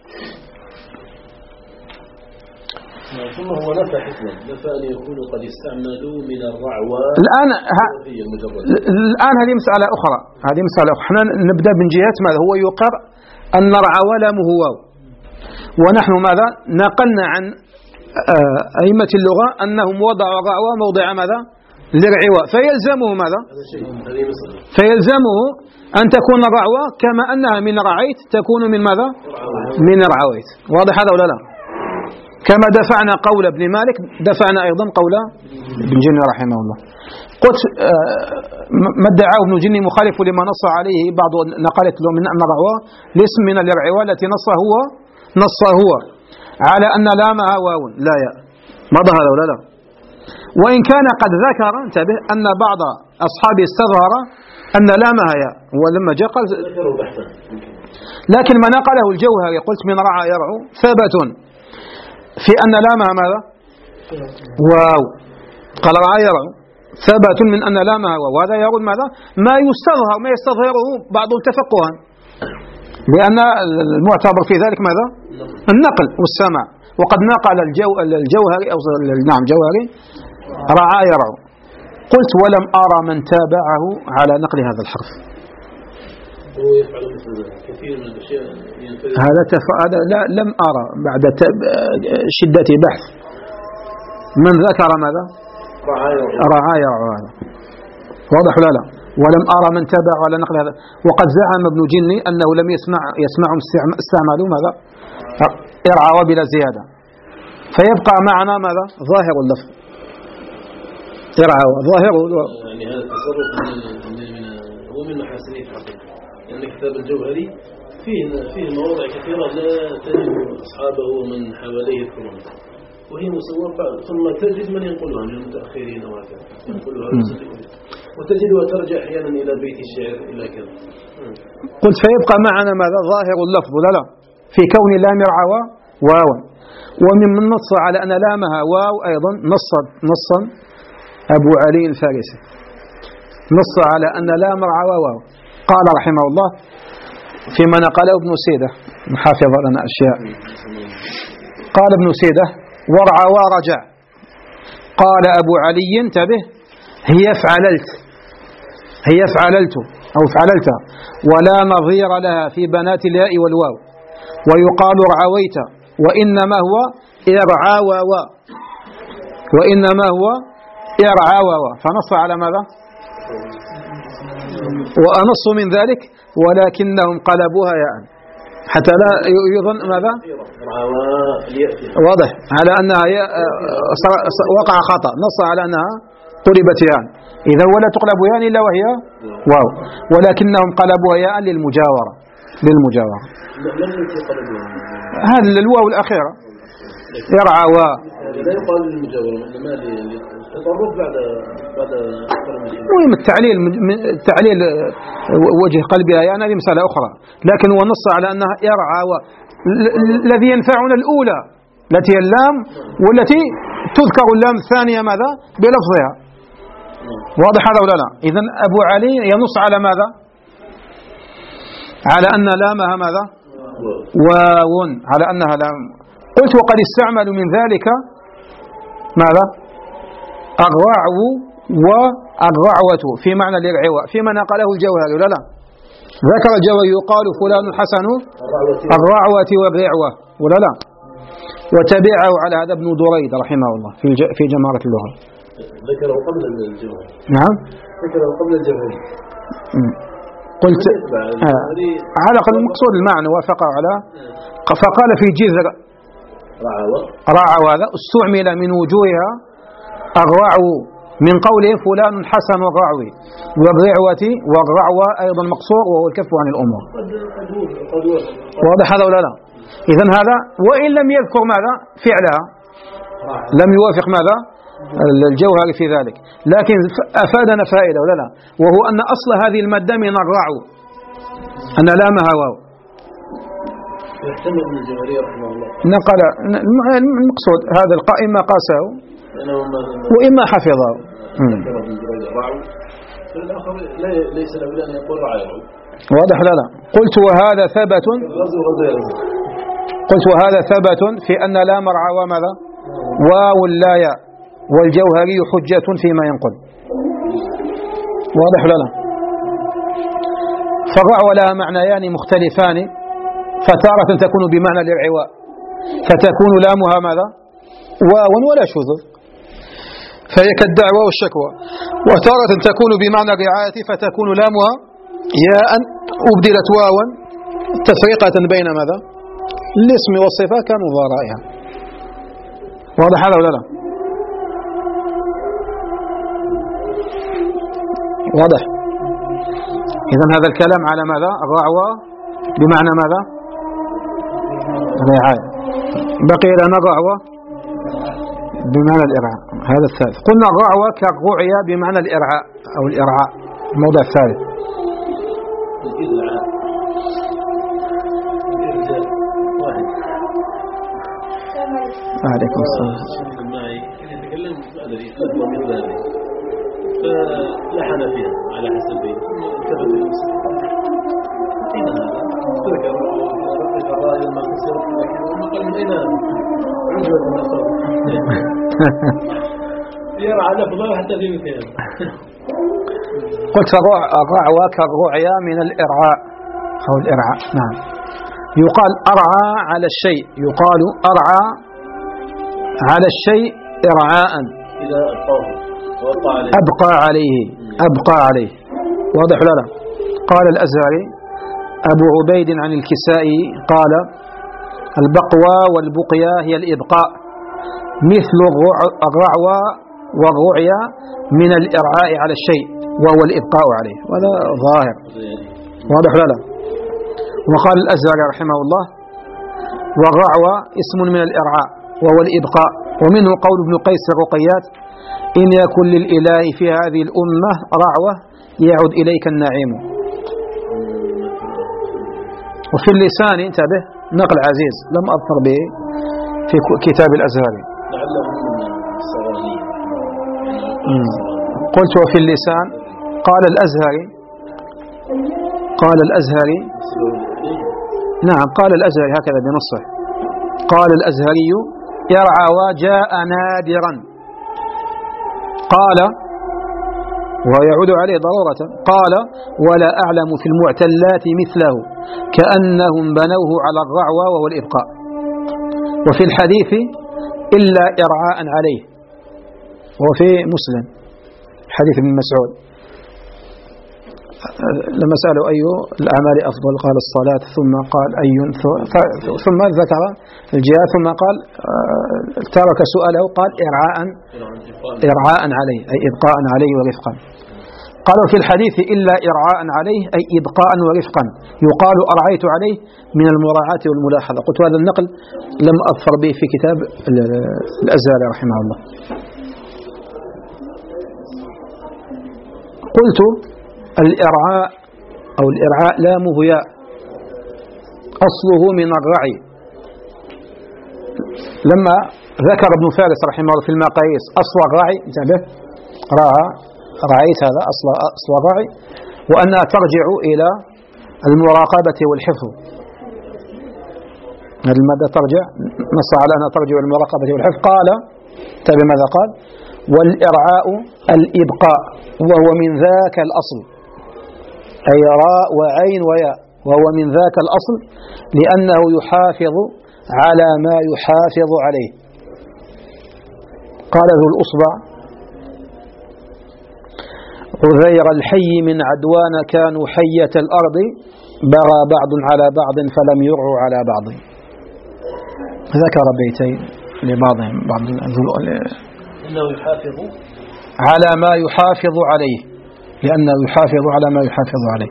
ثم هو نفى حكما، نفى أن يكونوا قد استعملوا من الرعوى.
الآن ها الآن هذه مسألة أخرى، هذه مسألة أخرى. احنا نبدأ من جهة ماذا؟ هو يقر أن الرعوى لا مهواو، ونحن ماذا؟ نقلنا عن أئمة اللغة أنهم وضعوا الرعوى موضع ماذا؟ للرعواء، فيلزمه ماذا؟ فيلزمه أن تكون الرعوى كما أنها من رعيت تكون من ماذا؟ من رعويت. واضح هذا ولا لا؟ كما دفعنا قول ابن مالك دفعنا أيضا قول ابن جني رحمه الله. قلت ما ادعاه ابن جني مخالف لما نص عليه بعض نقلت له من أن الرعوى الاسم من الرعوى التي نص هو نص هو على أن لامها واو لا ياء. مضى هذا ولا لا؟ وإن كان قد ذكر انتبه أن بعض أصحابه استظهر أن لامها ياء، ولما جاء قال لكن ما نقله الجوهري قلت من رعى يرعو ثبت في أن لامها ماذا؟ واو. قال رعى يرعو ثبت من أن لامها واو، وهذا يرد ماذا؟ ما يستظهر ما يستظهره بعض تفقها، لأن المعتبر في ذلك ماذا؟ النقل والسماع. وقد نقل الجو الجوهري أو نعم جوهري رعى يرعو. قلت ولم أرى من تابعه على نقل هذا الحرف.
هو يفعل مثل كثير من الأشياء
هذا تف... هذا لا لم أرى بعد شدة بحث من ذكر ماذا؟ رعى يرعو. هذا واضح ولا لا؟ ولم أرى من تابع على نقل هذا. وقد زعم ابن جني أنه لم يسمع يسمعهم استعملوا ماذا؟ يرعى بلا زيادة. فيبقى معنا ماذا؟ ظاهر اللفظ يرعى ظاهر.
يعني هذا التصرف من من هو من محاسنه الحقيقة، لأن يعني كتاب الجوهري فيه فيه مواضع كثيرة لا تجد أصحابه ومن حواليه يذكرون، وهي مصورة ثم تجد من ينقلها من المتأخرين وهكذا ينقلها وتجدها ترجع أحيانا إلى بيت الشعر إلى كذا.
قلت فيبقى معنا ماذا؟ ظاهر اللفظ لا لا في كون لام يرعى واو. وممن نص على أن لامها واو أيضا نص نصا أبو علي الفارسي، نص على أن لام رعى واو. قال رحمه الله فيما نقله ابن سيدة حافظ لنا أشياء. قال ابن سيدة ورعى ورجع. قال أبو علي انتبه هي فعللت هي فعللت أو فعللت ولا نظير لها في بنات الياء والواو، ويقال رعويت وإنما هو إرعى واو وإنما هو إرعى واو. فنص على ماذا؟ وأنص من ذلك ولكنهم قلبوها ياء حتى لا يظن ماذا؟ واضح على أنها وقع خطأ. نص على أنها قلبت ياء، إذا ولا تقلب ياء إلا وهي واو، ولكنهم قلبوها ياء للمجاورة للمجاورة هذا الواو الأخيرة يرعى و
لا يقال للمجاورة إنما للتطرف بعد بعد
المهم التعليل التعليل وجه قلبها يعني هذه مسألة أخرى، لكن هو نص على أنها يرعى و الذي ينفعنا الأولى التي هي اللام، والتي تذكر اللام الثانية ماذا؟ بلفظها. واضح هذا ولا لا؟ إذن أبو علي ينص على ماذا؟ على أن لامها ماذا؟ واو، على أنها لام. قلت وقد استعملوا من ذلك ماذا؟ الرعو والرعوة في معنى الإرعواء فيما نقله الجوهري ولا لا؟ ذكر الجوهري يقال فلان حسن الرعوة والرعوة ولا لا؟ وتبعه على هذا ابن دريد رحمه الله في في جمارة اللغة.
ذكره قبل الجوهري.
نعم.
ذكره قبل الجوهري.
قلت آه. على المقصود المعنى وافقه على فقال في جذر رعوة هذا استعمل من وجوهها الرعو من قوله فلان حسن الرعوي، والرعوة والرعوة أيضا مقصور وهو الكف عن الأمور. واضح هذا ولا لا؟ إذن هذا وإن لم يذكر ماذا فعلها لم يوافق ماذا الجوهري في ذلك، لكن أفادنا فائدة ولا لا؟ وهو أن أصل هذه المادة من الرعو أن لامها واو.
يحتمل من الجوهري رحمه الله
نقل المقصود هذا القائم ما قاسه وإما حفظه.
ليس له أن يقول رعى.
واضح لا لا؟ قلت وهذا ثبت قلت وهذا ثبت في أن لا مرعى وماذا واو لا ياء، والجوهري حجة فيما ينقل. واضح لا لا؟ فالرعوة لها معنيان مختلفان، فتارة تكون بمعنى الإرعواء فتكون لامها ماذا واو ولا شذوذ فهي كالدعوة والشكوى، وتارة تكون بمعنى الرعاية فتكون لامها ياء أبدلت واوا تفرقة بين ماذا الاسم والصفة كمضارعها. واضح هذا ولا لا؟ واضح. إذن هذا الكلام على ماذا؟ الرعوة بمعنى ماذا؟ الرعاية. بقي لنا الرعوة بمعنى الإرعاء، هذا الثالث. قلنا الرعوة كالرعية بمعنى الإرعاء أو الإرعاء، الموضع الثالث. عليكم السلام.
معي كان يتكلم ما أدري فتوى مثل هذه فلحن فيها على حسب ثم التفت المسلم أين هذا؟ ذكر رفق الرأي لما كسرت لكن قال من أين عجبة النصر يرعى لفظه حتى في مثل
قلت الرعوة كالرعية من الإرعاء أو الإرعاء. نعم. يقال أرعى على الشيء، يقال أرعى على الشيء إرعاء
إذا أبقى عليه
أبقى عليه أبقى عليه. واضح ولا لا؟ قال الأزهري أبو عبيد عن الكسائي قال البقوى والبقية هي الإبقاء مثل الرعوى والرعية من الإرعاء على الشيء وهو الإبقاء عليه، وهذا ظاهر. واضح ولا لا؟ وقال الأزهري رحمه الله والرعوى اسم من الإرعاء وهو الإبقاء، ومنه قول ابن قيس الرقيات إن يكن للإله في هذه الأمة رعوة يعود إليك النعيم. وفي اللسان انتبه نقل عزيز لم أظفر به في كتاب الأزهري. قلت وفي اللسان قال الأزهري قال الأزهري نعم قال الأزهري هكذا بنصه قال الأزهري يرعى وجاء نادرا قال ويعود عليه ضرورة قال ولا أعلم في المعتلات مثله كأنهم بنوه على الرعوى وهو الإبقاء. وفي الحديث إلا إرعاء عليه، وفي مسلم حديث ابن مسعود لما سألوا أي الأعمال أفضل قال الصلاة ثم قال أي ثم ذكر الجهاد ثم قال ترك سؤاله قال إرعاء إرعاء عليه أي إبقاء عليه ورفقا. قالوا في الحديث إلا إرعاء عليه أي إبقاء ورفقا يقال أرعيت عليه من المراعاة والملاحظة. قلت هذا النقل لم أظفر به في كتاب الأزهري رحمه الله. قلت الإرعاء أو الإرعاء لامه ياء أصله من الرعي. لما ذكر ابن فارس رحمه الله في المقاييس أصل الرعي انتبه رعى رعيت هذا أصل أصل الرعي وأنها ترجع إلى المراقبة والحفظ. هذه المادة ترجع نص على أنها ترجع إلى المراقبة والحفظ. قال تابع ماذا قال والإرعاء الإبقاء وهو من ذاك الأصل أي راء وعين وياء وهو من ذاك الأصل لأنه يحافظ على ما يحافظ عليه. قال ذو الأصبع عذير الحي من عدوان كانوا حية الأرض بغى بعض على بعض فلم يرعوا على بعض. ذكر بيتين لبعضهم بعض
إنه يحافظ
على ما يحافظ عليه لأنه يحافظ على ما يحافظ عليه.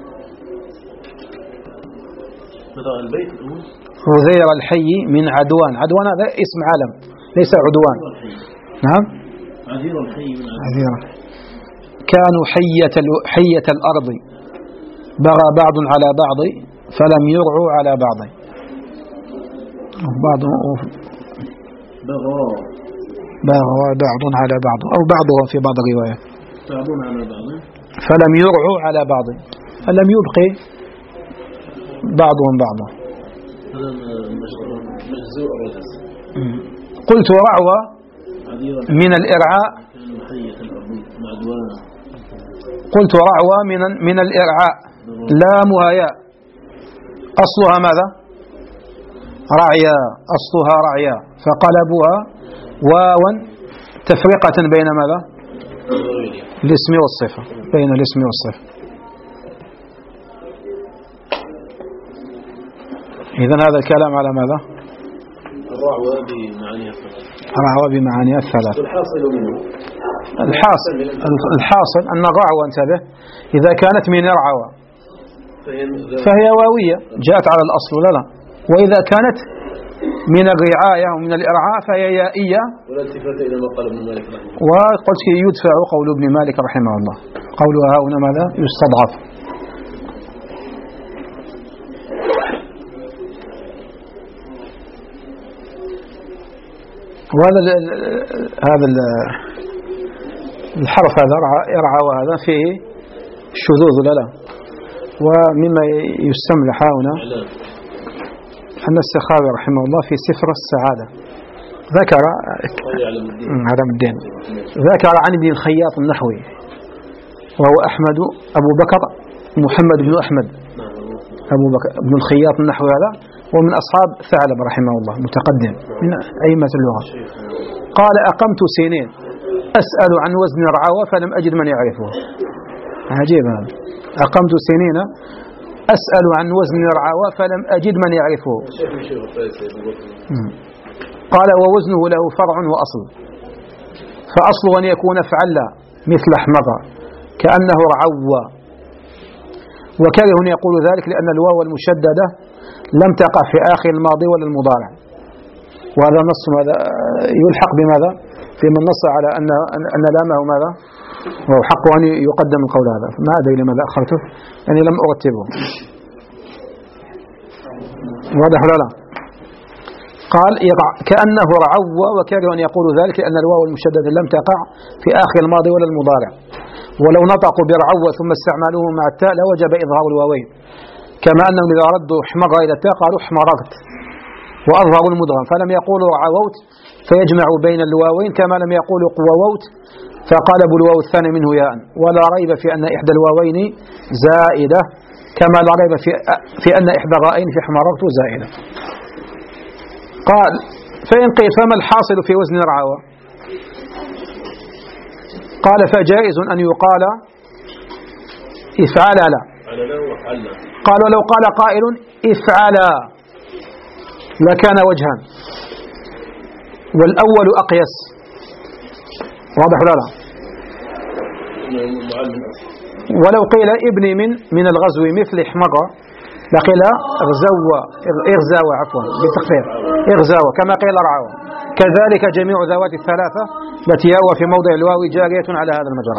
ماذا البيت
عذير الحي من عدوان. عدوان هذا اسم عالم ليس عدوان. نعم
عذير الحي من
عذير كانوا حية حية الأرض بغى بعض على بعض فلم يرعوا على بعض. بعض
بغى
بغى بعض على بعض أو بعضهم في بعض الروايات
بعضون على بعض
فلم يرعوا على بعض فلم يبقي بعضهم بعضا.
هذا مجزوء الرجس.
قلت رعوى من الإرعاء قلت رعوى من من الإرعاء لامها ياء أصلها ماذا رعيا أصلها رعيا فقلبوها واوا تفرقة بين ماذا الاسم والصفة بين الاسم والصفة. إذن هذا الكلام على ماذا
الرعوى بمعانيها الثلاث
الرعوى بمعانيها الثلاث.
الحاصل منه
الحاصل الحاصل أن الرعوى انتبه إذا كانت من الرعوى فهي واوية جاءت على الأصل ولا لا، وإذا كانت من الرعاية ومن الإرعاء فهي يائية.
ولا التفات إلى ما قال ابن مالك رحمه الله.
وقلت يدفع قول ابن مالك رحمه الله قولها هنا ماذا يستضعف. وهذا ال هذا ال الحرف هذا يرعى وهذا فيه شذوذ ولا لا؟ ومما يستملح هنا أن السخاوي رحمه الله في سفر السعادة ذكر علم الدين ذكر عن ابن الخياط النحوي وهو أحمد أبو بكر محمد بن أحمد أبو بكر بن الخياط النحوي هذا ومن أصحاب ثعلب رحمه الله متقدم من أئمة اللغة. قال أقمت سنين أسأل عن وزن الرعاوة فلم أجد من يعرفه. عجيب هذا. أقمت سنين أسأل عن وزن الرعاوة فلم أجد من يعرفه. قال ووزنه له فرع وأصل فأصله أن يكون فعلا مثل أحمر كأنه رعوى وكره يقول ذلك لأن الواو المشددة لم تقع في آخر الماضي ولا المضارع وهذا نص ماذا يلحق بماذا في من نص على أن أن لامه ماذا وهو حق أن يقدم القول هذا ما أدري لماذا أخرته يعني لم أرتبه واضح ولا لا. قال كأنه رعوى وكره أن يقول ذلك لأن الواو المشددة لم تقع في آخر الماضي ولا المضارع ولو نطقوا برعوة ثم استعملوه مع التاء لوجب إظهار الواوين كما أنهم إذا ردوا احمر إلى التاء قالوا احمررت وأظهروا المدغم فلم يقولوا رعوت فيجمعوا بين الواوين كما لم يقولوا قووت فقلبوا الواو الثاني منه ياء ولا ريب في أن إحدى الواوين زائدة كما لا ريب في, في أن إحدى الرائين في احمررت زائدة. قال فإن قيل فما الحاصل في وزن الرعاوة قال فجائز أن يقال افعل لا قال ولو قال قائل افعلا لكان وجها والأول أقيس واضح لا لا. ولو قيل ابني من من الغزو مثل احمر لقيل اغزوا اغزاوا عفوا بالتخفيف اغزاوا كما قيل رعوا كذلك جميع ذوات الثلاثة التي هو في موضع الواو جارية على هذا المجرى.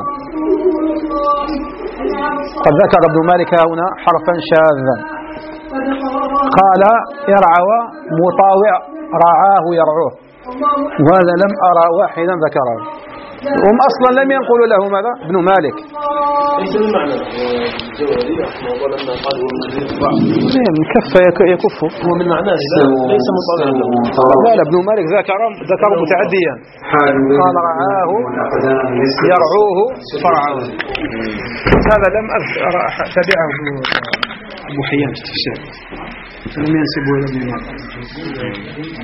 قد ذكر ابن مالك هنا حرفا شاذا قال يرعى مطاوع رعاه يرعوه وهذا لم أرى واحدا ذكره هم أصلا لم ينقلوا له ماذا ابن مالك
ليس المعنى الجوهري موضوع لما قال هو
من كف يكف
هو من معناه ليس مطاوعا له
لا لا ابن مالك ذكر ذكر متعديا قال رعاه يرعوه فرعوه هذا لم أرى تبعه أبو حيان استفسار لم ينسبه إلى ابن مالك.